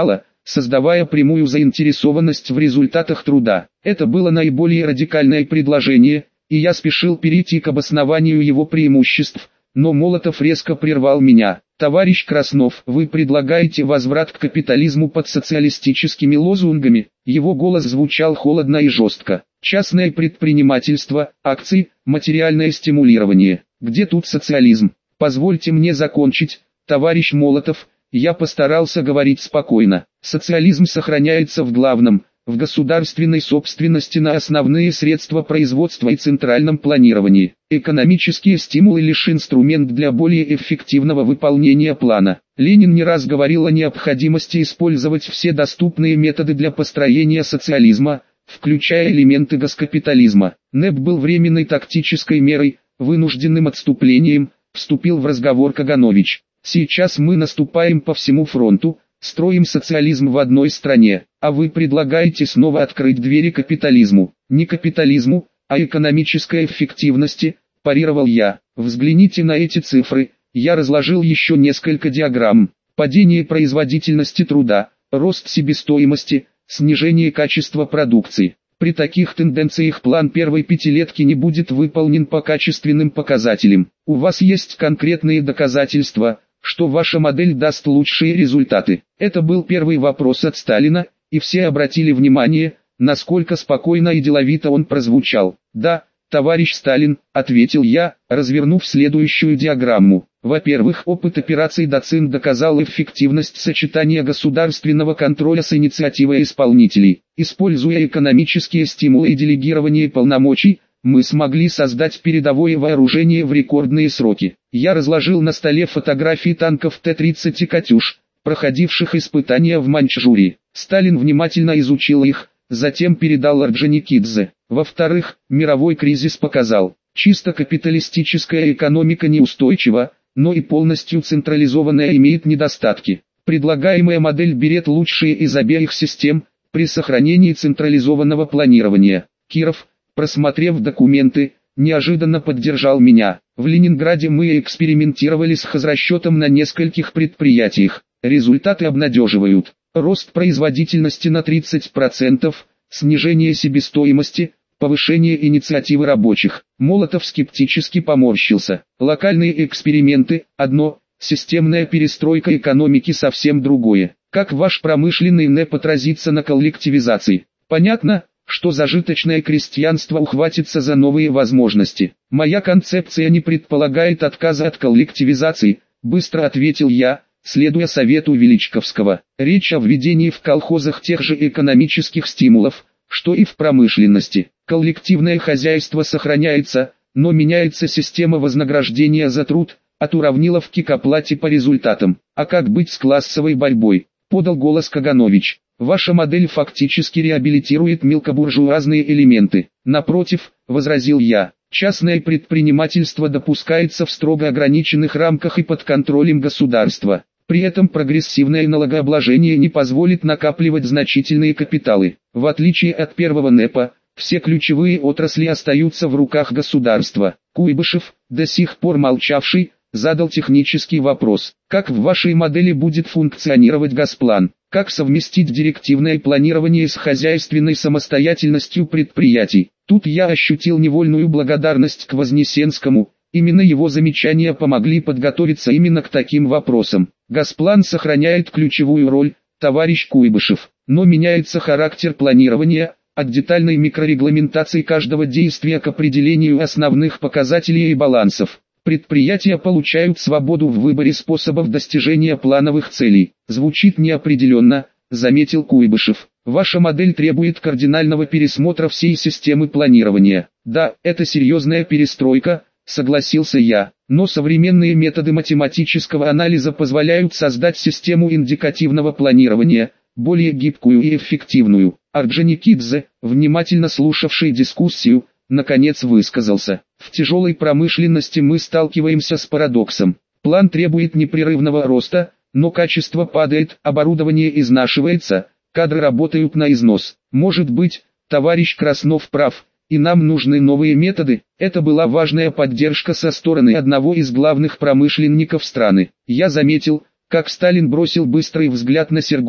создавая прямую заинтересованность в результатах труда. Это было наиболее радикальное предложение, и я спешил перейти к обоснованию его преимуществ, но Молотов резко прервал меня. «Товарищ Краснов, вы предлагаете возврат к капитализму под социалистическими лозунгами?» Его голос звучал холодно и жестко. «Частное предпринимательство, акции, материальное стимулирование. Где тут социализм? Позвольте мне закончить, товарищ Молотов». Я постарался говорить спокойно. Социализм сохраняется в главном, в государственной собственности на основные средства производства и центральном планировании. Экономические стимулы лишь инструмент для более эффективного выполнения плана. Ленин не раз говорил о необходимости использовать все доступные методы для построения социализма, включая элементы госкапитализма. НЭП был временной тактической мерой, вынужденным отступлением, вступил в разговор Каганович. Сейчас мы наступаем по всему фронту, строим социализм в одной стране, а вы предлагаете снова открыть двери капитализму. Не капитализму, а экономической эффективности, парировал я. Взгляните на эти цифры. Я разложил еще несколько диаграмм. Падение производительности труда, рост себестоимости, снижение качества продукции. При таких тенденциях план первой пятилетки не будет выполнен по качественным показателям. У вас есть конкретные доказательства, что ваша модель даст лучшие результаты? Это был первый вопрос от Сталина, и все обратили внимание, насколько спокойно и деловито он прозвучал. «Да, товарищ Сталин», — ответил я, развернув следующую диаграмму. Во-первых, опыт операций Доцин доказал эффективность сочетания государственного контроля с инициативой исполнителей. Используя экономические стимулы и делегирование полномочий, мы смогли создать передовое вооружение в рекордные сроки. Я разложил на столе фотографии танков Т тридцать и «Катюш», проходивших испытания в Маньчжурии. Сталин внимательно изучил их, затем передал Орджоникидзе. Во-вторых, мировой кризис показал, чисто капиталистическая экономика неустойчива, но и полностью централизованная имеет недостатки. Предлагаемая модель берет лучшие из обеих систем, при сохранении централизованного планирования. Киров, просмотрев документы, неожиданно поддержал меня. В Ленинграде мы экспериментировали с хозрасчетом на нескольких предприятиях. Результаты обнадеживают. Рост производительности на тридцать процентов, снижение себестоимости, повышение инициативы рабочих. Молотов скептически поморщился. Локальные эксперименты – одно, системная перестройка экономики совсем другое. Как ваш промышленный НЭП отразится на коллективизации? Понятно, что зажиточное крестьянство ухватится за новые возможности. Моя концепция не предполагает отказа от коллективизации, быстро ответил я, следуя совету Величковского. Речь о введении в колхозах тех же экономических стимулов, что и в промышленности. Коллективное хозяйство сохраняется, но меняется система вознаграждения за труд, от уравниловки к оплате по результатам. А как быть с классовой борьбой? Подал голос Каганович. Ваша модель фактически реабилитирует мелкобуржуазные элементы. Напротив, возразил я, частное предпринимательство допускается в строго ограниченных рамках и под контролем государства. При этом прогрессивное налогообложение не позволит накапливать значительные капиталы. В отличие от первого НЭПа, все ключевые отрасли остаются в руках государства. Куйбышев, до сих пор молчавший, задал технический вопрос. Как в вашей модели будет функционировать Госплан? Как совместить директивное планирование с хозяйственной самостоятельностью предприятий? Тут я ощутил невольную благодарность к Вознесенскому. Именно его замечания помогли подготовиться именно к таким вопросам. Госплан сохраняет ключевую роль, товарищ Куйбышев, но меняется характер планирования, от детальной микрорегламентации каждого действия к определению основных показателей и балансов. Предприятия получают свободу в выборе способов достижения плановых целей. Звучит неопределенно, заметил Куйбышев. Ваша модель требует кардинального пересмотра всей системы планирования. Да, это серьезная перестройка, согласился я. Но современные методы математического анализа позволяют создать систему индикативного планирования, более гибкую и эффективную. Орджоникидзе, внимательно слушавший дискуссию, наконец высказался. В тяжелой промышленности мы сталкиваемся с парадоксом. План требует непрерывного роста, но качество падает, оборудование изнашивается, кадры работают на износ. Может быть, товарищ Краснов прав, и нам нужны новые методы. Это была важная поддержка со стороны одного из главных промышленников страны. Я заметил, как Сталин бросил быстрый взгляд на Серго,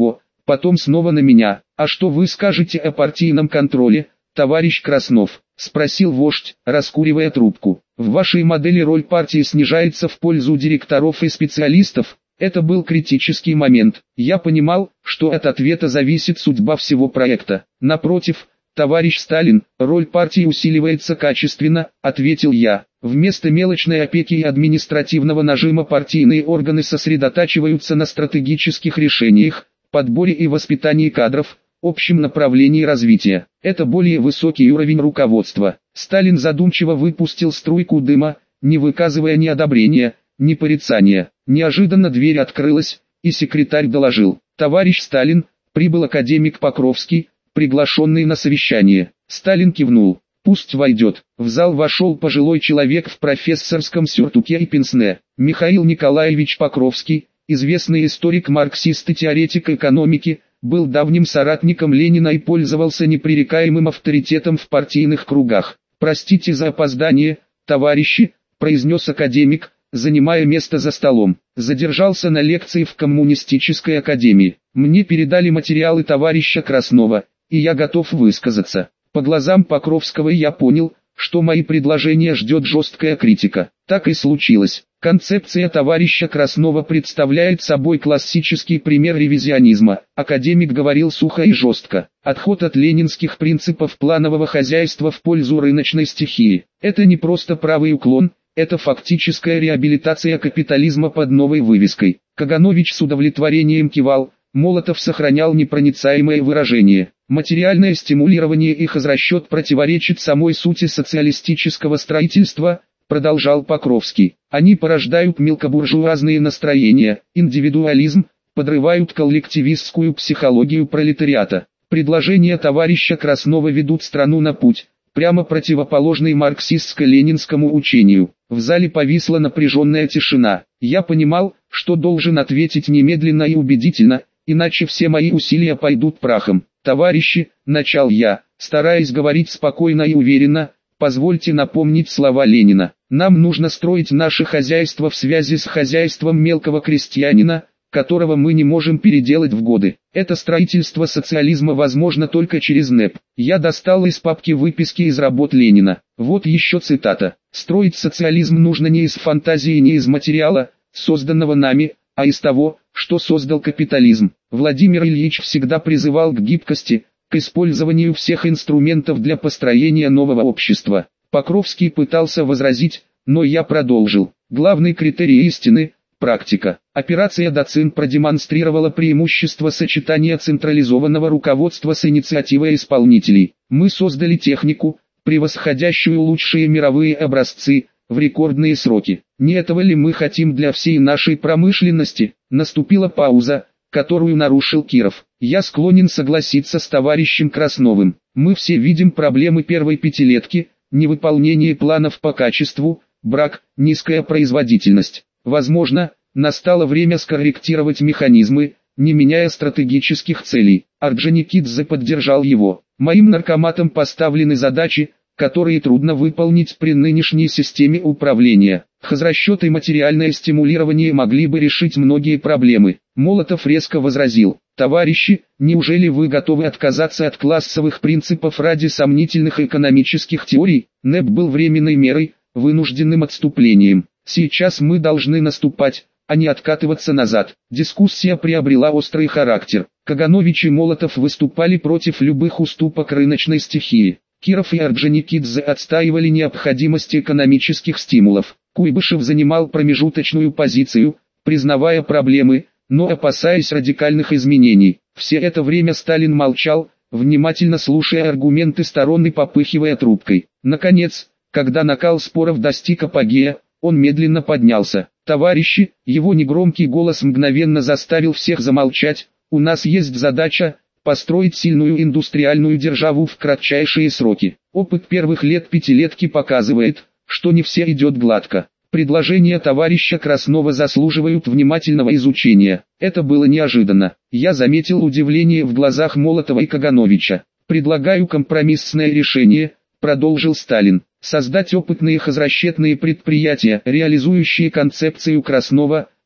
потом снова на меня. «А что вы скажете о партийном контроле, товарищ Краснов?» — спросил вождь, раскуривая трубку. «В вашей модели роль партии снижается в пользу директоров и специалистов». Это был критический момент. Я понимал, что от ответа зависит судьба всего проекта. «Напротив, товарищ Сталин, роль партии усиливается качественно», — ответил я. «Вместо мелочной опеки и административного нажима партийные органы сосредотачиваются на стратегических решениях, подборе и воспитании кадров, общем направлении развития. Это более высокий уровень руководства». Сталин задумчиво выпустил струйку дыма, не выказывая ни одобрения, ни порицания. Неожиданно дверь открылась, и секретарь доложил: «Товарищ Сталин, прибыл академик Покровский, приглашенный на совещание». Сталин кивнул. «Пусть войдет». В зал вошел пожилой человек в профессорском сюртуке и пенсне. Михаил Николаевич Покровский, известный историк, марксист и теоретик экономики, был давним соратником Ленина и пользовался непререкаемым авторитетом в партийных кругах. «Простите за опоздание, товарищи», — произнес академик, занимая место за столом. «Задержался на лекции в коммунистической академии. Мне передали материалы товарища Краснова, и я готов высказаться». По глазам Покровского я понял, что мои предложения ждет жесткая критика. Так и случилось. Концепция товарища Краснова представляет собой классический пример ревизионизма. Академик говорил сухо и жестко. Отход от ленинских принципов планового хозяйства в пользу рыночной стихии. Это не просто правый уклон, это фактическая реабилитация капитализма под новой вывеской. Каганович с удовлетворением кивал, Молотов сохранял непроницаемое выражение. Материальное стимулирование их за расчет противоречит самой сути социалистического строительства, продолжал Покровский. Они порождают мелкобуржуазные настроения, индивидуализм, подрывают коллективистскую психологию пролетариата. Предложения товарища Краснова ведут страну на путь, прямо противоположный марксистско-ленинскому учению. В зале повисла напряженная тишина. Я понимал, что должен ответить немедленно и убедительно, иначе все мои усилия пойдут прахом. «Товарищи», — начал я, стараясь говорить спокойно и уверенно, позвольте напомнить слова Ленина. «Нам нужно строить наше хозяйство в связи с хозяйством мелкого крестьянина, которого мы не можем переделать в годы. Это строительство социализма возможно только через НЭП». Я достал из папки выписки из работ Ленина. Вот еще цитата. «Строить социализм нужно не из фантазии, не из материала, созданного нами, а из того, что создал капитализм». Владимир Ильич всегда призывал к гибкости, к использованию всех инструментов для построения нового общества. Покровский пытался возразить, но я продолжил. Главный критерий истины – практика. Операция Дацин продемонстрировала преимущество сочетания централизованного руководства с инициативой исполнителей. Мы создали технику, превосходящую лучшие мировые образцы, в рекордные сроки. Не этого ли мы хотим для всей нашей промышленности? Наступила пауза, которую нарушил Киров. Я склонен согласиться с товарищем Красновым. Мы все видим проблемы первой пятилетки, невыполнение планов по качеству, брак, низкая производительность. Возможно, настало время скорректировать механизмы, не меняя стратегических целей. Орджоникидзе поддержал его. Моим наркоматам поставлены задачи, которые трудно выполнить при нынешней системе управления. Хозрасчет и материальное стимулирование могли бы решить многие проблемы. Молотов резко возразил: «Товарищи, неужели вы готовы отказаться от классовых принципов ради сомнительных экономических теорий?» НЭП был временной мерой, вынужденным отступлением. Сейчас мы должны наступать, а не откатываться назад. Дискуссия приобрела острый характер. Каганович и Молотов выступали против любых уступок рыночной стихии. Киров и Орджоникидзе отстаивали необходимость экономических стимулов. Куйбышев занимал промежуточную позицию, признавая проблемы, но опасаясь радикальных изменений. Все это время Сталин молчал, внимательно слушая аргументы сторон и попыхивая трубкой. Наконец, когда накал споров достиг апогея, он медленно поднялся. «Товарищи», его негромкий голос мгновенно заставил всех замолчать, «у нас есть задача – построить сильную индустриальную державу в кратчайшие сроки. Опыт первых лет пятилетки показывает, что не все идет гладко. Предложения товарища Краснова заслуживают внимательного изучения». Это было неожиданно. Я заметил удивление в глазах Молотова и Кагановича. «Предлагаю компромиссное решение», — продолжил Сталин. «Создать опытные хозрасчетные предприятия, реализующие концепцию Краснова,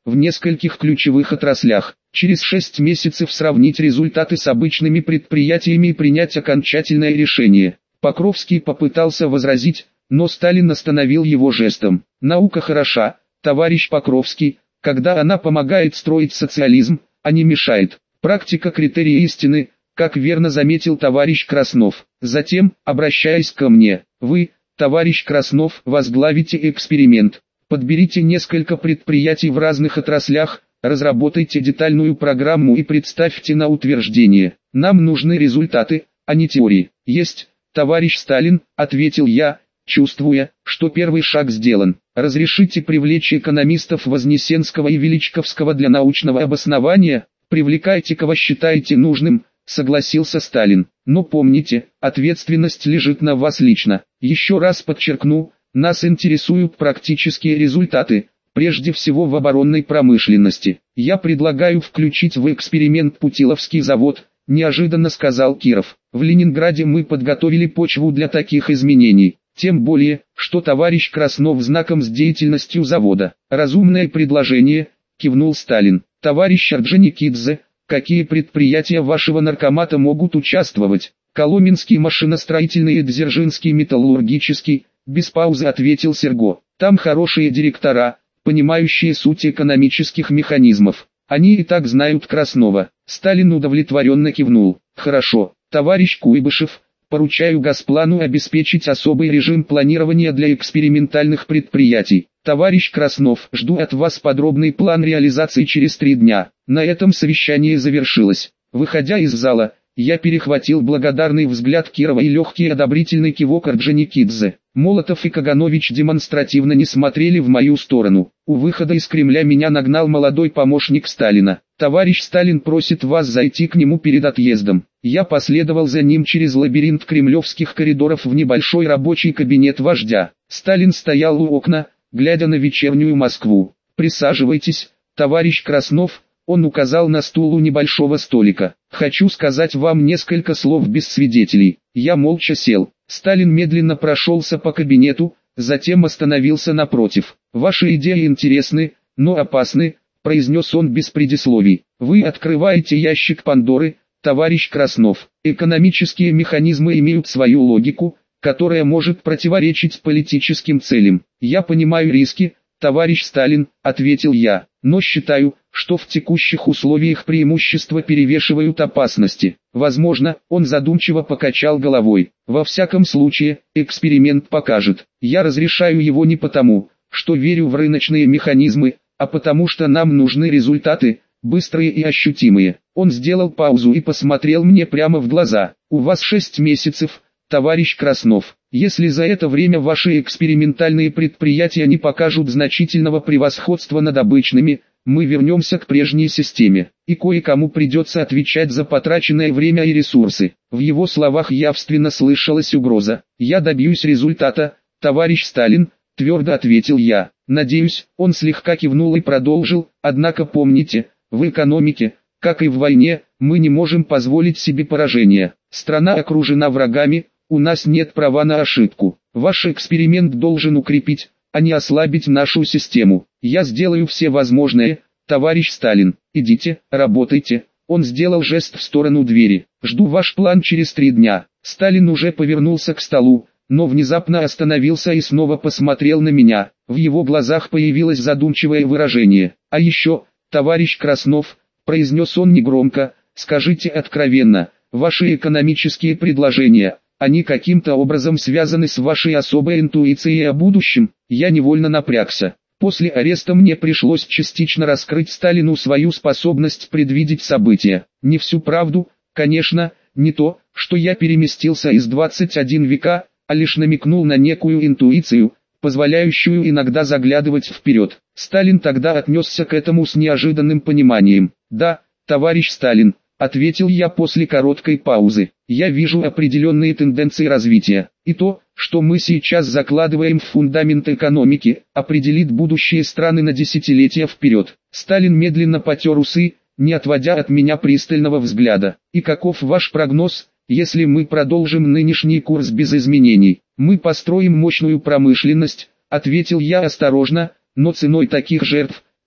в нескольких ключевых отраслях. Через шесть месяцев сравнить результаты с обычными предприятиями и принять окончательное решение. Покровский попытался возразить, но Сталин остановил его жестом. Наука хороша, товарищ Покровский, когда она помогает строить социализм, а не мешает. Практика критерия истины, как верно заметил товарищ Краснов. Затем, обращаясь ко мне, вы, товарищ Краснов, возглавите эксперимент. Подберите несколько предприятий в разных отраслях, разработайте детальную программу и представьте на утверждение. Нам нужны результаты, а не теории. Есть, товарищ Сталин, ответил я, чувствуя, что первый шаг сделан. Разрешите привлечь экономистов Вознесенского и Величковского для научного обоснования? Привлекайте, кого считаете нужным, согласился Сталин. Но помните, ответственность лежит на вас лично. Еще раз подчеркну, нас интересуют практические результаты, прежде всего в оборонной промышленности. Я предлагаю включить в эксперимент Путиловский завод, неожиданно сказал Киров. В Ленинграде мы подготовили почву для таких изменений. Тем более, что товарищ Краснов знаком с деятельностью завода. Разумное предложение, кивнул Сталин. Товарищ Орджоникидзе, какие предприятия вашего наркомата могут участвовать? Коломенский машиностроительный и Дзержинский металлургический, без паузы ответил Серго. Там хорошие директора, понимающие суть экономических механизмов. Они и так знают Краснова. Сталин удовлетворенно кивнул. Хорошо, товарищ Куйбышев, поручаю Госплану обеспечить особый режим планирования для экспериментальных предприятий. Товарищ Краснов, жду от вас подробный план реализации через три дня. На этом совещание завершилось. Выходя из зала, я перехватил благодарный взгляд Кирова и легкий одобрительный кивок Орджоникидзе. Молотов и Каганович демонстративно не смотрели в мою сторону. У выхода из Кремля меня нагнал молодой помощник Сталина. «Товарищ Сталин просит вас зайти к нему перед отъездом». Я последовал за ним через лабиринт кремлевских коридоров в небольшой рабочий кабинет вождя. Сталин стоял у окна, глядя на вечернюю Москву. «Присаживайтесь, товарищ Краснов», он указал на стул у небольшого столика. «Хочу сказать вам несколько слов без свидетелей». Я молча сел. Сталин медленно прошелся по кабинету, затем остановился напротив. «Ваши идеи интересны, но опасны», — произнес он без предисловий. «Вы открываете ящик Пандоры, товарищ Краснов. Экономические механизмы имеют свою логику, которая может противоречить политическим целям. Я понимаю риски, товарищ Сталин», — ответил я, «но считаю, что в текущих условиях преимущества перевешивают опасности». Возможно, он задумчиво покачал головой. «Во всяком случае, эксперимент покажет. Я разрешаю его не потому, что верю в рыночные механизмы, а потому что нам нужны результаты, быстрые и ощутимые». Он сделал паузу и посмотрел мне прямо в глаза. «У вас шесть месяцев, товарищ Краснов. Если за это время ваши экспериментальные предприятия не покажут значительного превосходства над обычными, мы вернемся к прежней системе, и кое-кому придется отвечать за потраченное время и ресурсы». В его словах явственно слышалась угроза. «Я добьюсь результата, товарищ Сталин», — твердо ответил я. «Надеюсь», — он слегка кивнул и продолжил, «однако помните, в экономике, как и в войне, мы не можем позволить себе поражения. Страна окружена врагами, у нас нет права на ошибку. Ваш эксперимент должен укрепить, а не ослабить нашу систему. Я сделаю все возможное, товарищ Сталин. Идите, работайте». Он сделал жест в сторону двери. «Жду ваш план через три дня». Сталин уже повернулся к столу, но внезапно остановился и снова посмотрел на меня. В его глазах появилось задумчивое выражение. «А еще, товарищ Краснов», — произнес он негромко, — «скажите откровенно, ваши экономические предложения, они каким-то образом связаны с вашей особой интуицией о будущем?» Я невольно напрягся. После ареста мне пришлось частично раскрыть Сталину свою способность предвидеть события. Не всю правду, конечно, не то, что я переместился из двадцать первого века, а лишь намекнул на некую интуицию, позволяющую иногда заглядывать вперед. Сталин тогда отнесся к этому с неожиданным пониманием. «Да, товарищ Сталин», — ответил я после короткой паузы, — «я вижу определенные тенденции развития, и то, что мы сейчас закладываем в фундамент экономики, определит будущее страны на десятилетия вперед». Сталин медленно потер усы, не отводя от меня пристального взгляда. «И каков ваш прогноз, если мы продолжим нынешний курс без изменений?» «Мы построим мощную промышленность», — ответил я осторожно, — «но ценой таких жертв,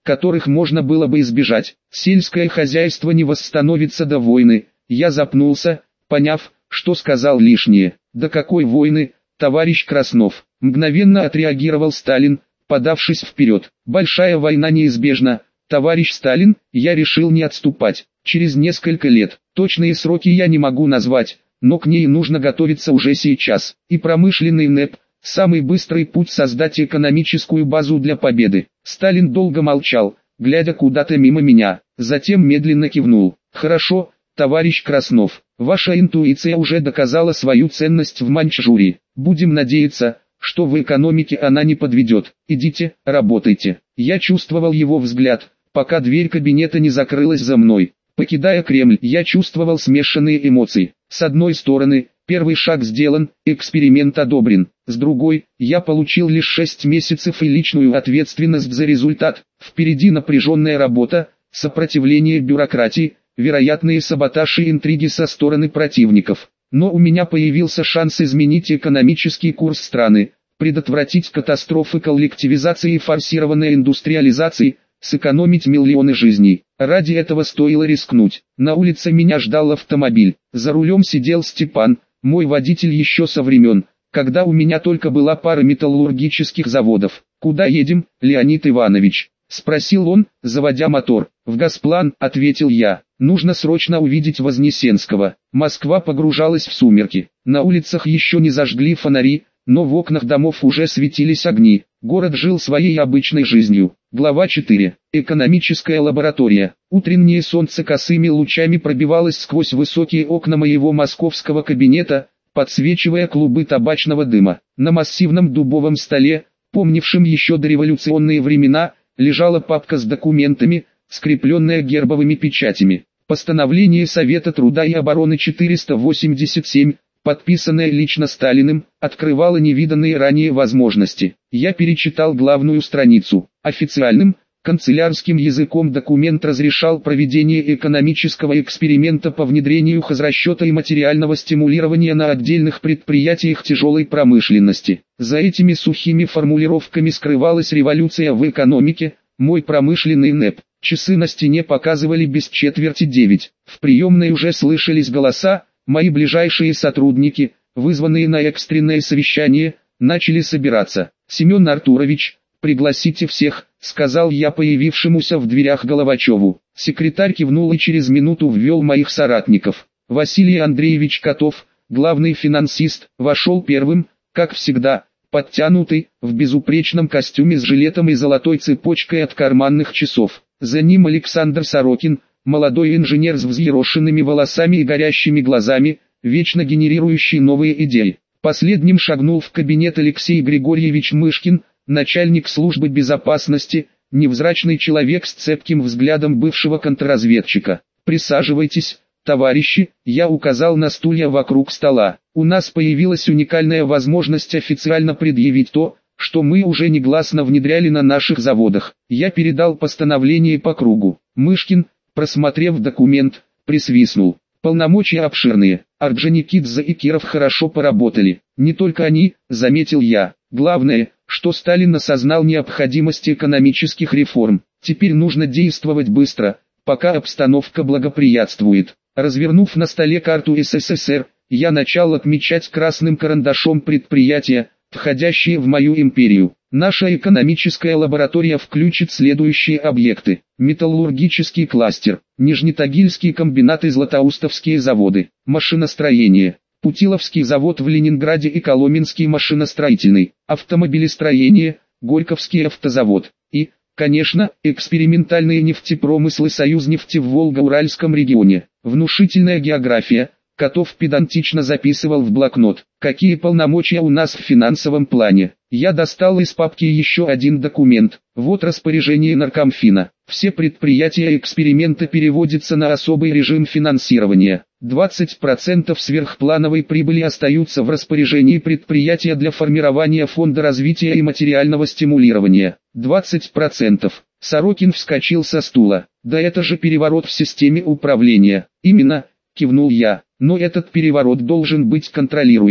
которых можно было бы избежать. Сельское хозяйство не восстановится до войны. Я запнулся, поняв, что сказал лишнее. До какой войны, товарищ Краснов? Мгновенно отреагировал Сталин, подавшись вперед. Большая война неизбежна, товарищ Сталин. Я решил не отступать. Через несколько лет, точные сроки я не могу назвать, но к ней нужно готовиться уже сейчас. И промышленный НЭП – самый быстрый путь создать экономическую базу для победы. Сталин долго молчал, глядя куда-то мимо меня, затем медленно кивнул. Хорошо, товарищ Краснов, ваша интуиция уже доказала свою ценность в Маньчжурии. Будем надеяться, что в экономике она не подведет. Идите, работайте. Я чувствовал его взгляд, пока дверь кабинета не закрылась за мной. Покидая Кремль, я чувствовал смешанные эмоции. С одной стороны, первый шаг сделан, эксперимент одобрен. С другой, я получил лишь шесть месяцев и личную ответственность за результат. Впереди напряженная работа, сопротивление бюрократии, вероятные саботаж и интриги со стороны противников. Но у меня появился шанс изменить экономический курс страны, предотвратить катастрофы коллективизации и форсированной индустриализации, сэкономить миллионы жизней. Ради этого стоило рискнуть. На улице меня ждал автомобиль. За рулем сидел Степан, мой водитель еще со времен, когда у меня только была пара металлургических заводов. «Куда едем, Леонид Иванович?» — спросил он, заводя мотор. «В Госплан», — ответил я. «Нужно срочно увидеть Вознесенского». Москва погружалась в сумерки. На улицах еще не зажгли фонари, но в окнах домов уже светились огни. Город жил своей обычной жизнью. Глава четыре. Экономическая лаборатория. Утреннее солнце косыми лучами пробивалось сквозь высокие окна моего московского кабинета, подсвечивая клубы табачного дыма. На массивном дубовом столе, помнившем еще дореволюционные времена, лежала папка с документами, скрепленная гербовыми печатями. Постановление Совета труда и обороны четыреста восемьдесят семь, подписанное лично Сталиным, открывало невиданные ранее возможности. Я перечитал главную страницу. Официальным, канцелярским языком документ разрешал проведение экономического эксперимента по внедрению хозрасчета и материального стимулирования на отдельных предприятиях тяжелой промышленности. За этими сухими формулировками скрывалась революция в экономике, мой промышленный НЭП. Часы на стене показывали без четверти девять. В приемной уже слышались голоса. Мои ближайшие сотрудники, вызванные на экстренное совещание, начали собираться. «Семен Артурович, пригласите всех», — сказал я появившемуся в дверях Головачеву. Секретарь кивнул и через минуту ввел моих соратников. Василий Андреевич Котов, главный финансист, вошел первым, как всегда, подтянутый, в безупречном костюме с жилетом и золотой цепочкой от карманных часов. За ним Александр Сорокин, молодой инженер с взъерошенными волосами и горящими глазами, вечно генерирующий новые идеи. Последним шагнул в кабинет Алексей Григорьевич Мышкин, начальник службы безопасности, невзрачный человек с цепким взглядом бывшего контрразведчика. «Присаживайтесь, товарищи», — я указал на стулья вокруг стола. «У нас появилась уникальная возможность официально предъявить то, что мы уже негласно внедряли на наших заводах». Я передал постановление по кругу. Мышкин, просмотрев документ, присвистнул. Полномочия обширные. Орджоникидзе и Киров хорошо поработали. Не только они, заметил я. Главное, что Сталин осознал необходимость экономических реформ. Теперь нужно действовать быстро, пока обстановка благоприятствует. Развернув на столе карту СССР, я начал отмечать красным карандашом предприятия, входящие в мою империю. Наша экономическая лаборатория включит следующие объекты. Металлургический кластер, Нижнетагильский комбинат и Златоустовские заводы, машиностроение, Путиловский завод в Ленинграде и Коломенский машиностроительный, автомобилестроение, Горьковский автозавод и, конечно, экспериментальные нефтепромыслы Союзнефти в Волго-Уральском регионе. Внушительная география. Котов педантично записывал в блокнот, какие полномочия у нас в финансовом плане. Я достал из папки еще один документ. Вот распоряжение Наркомфина. Все предприятия эксперимента переводятся на особый режим финансирования. двадцать процентов сверхплановой прибыли остаются в распоряжении предприятия для формирования фонда развития и материального стимулирования. двадцать процентов. Сорокин вскочил со стула. Да это же переворот в системе управления. Именно, кивнул я. Но этот переворот должен быть контролируемым.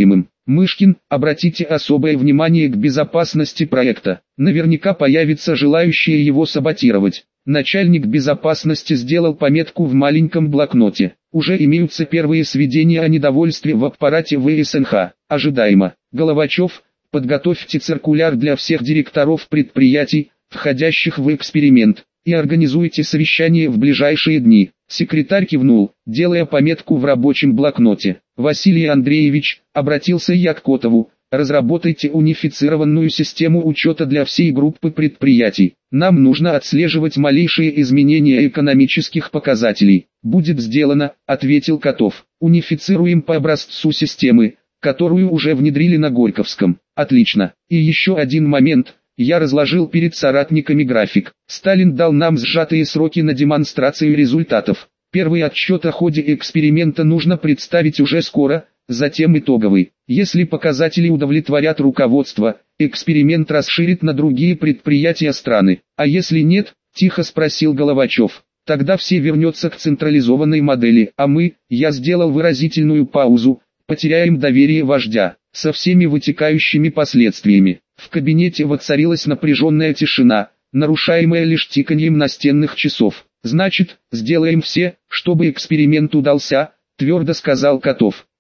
Мышкин, обратите особое внимание к безопасности проекта. Наверняка появятся желающие его саботировать. Начальник безопасности сделал пометку в маленьком блокноте. Уже имеются первые сведения о недовольстве в аппарате ВСНХ. Ожидаемо. Головачев, подготовьте циркуляр для всех директоров предприятий, входящих в эксперимент, и организуйте совещание в ближайшие дни. Секретарь кивнул, делая пометку в рабочем блокноте. Василий Андреевич, обратился я к Котову, разработайте унифицированную систему учета для всей группы предприятий. Нам нужно отслеживать малейшие изменения экономических показателей. Будет сделано, ответил Котов. Унифицируем по образцу системы, которую уже внедрили на Горьковском. Отлично. И еще один момент. Я разложил перед соратниками график. Сталин дал нам сжатые сроки на демонстрацию результатов. Первый отчет о ходе эксперимента нужно представить уже скоро, затем итоговый. Если показатели удовлетворят руководство, эксперимент расширит на другие предприятия страны. А если нет, тихо спросил Головачев, тогда все вернется к централизованной модели, а мы, я сделал выразительную паузу, потеряем доверие вождя, со всеми вытекающими последствиями. В кабинете воцарилась напряженная тишина, нарушаемая лишь тиканьем настенных часов. «Значит, сделаем все, чтобы эксперимент удался», — твердо сказал Котов.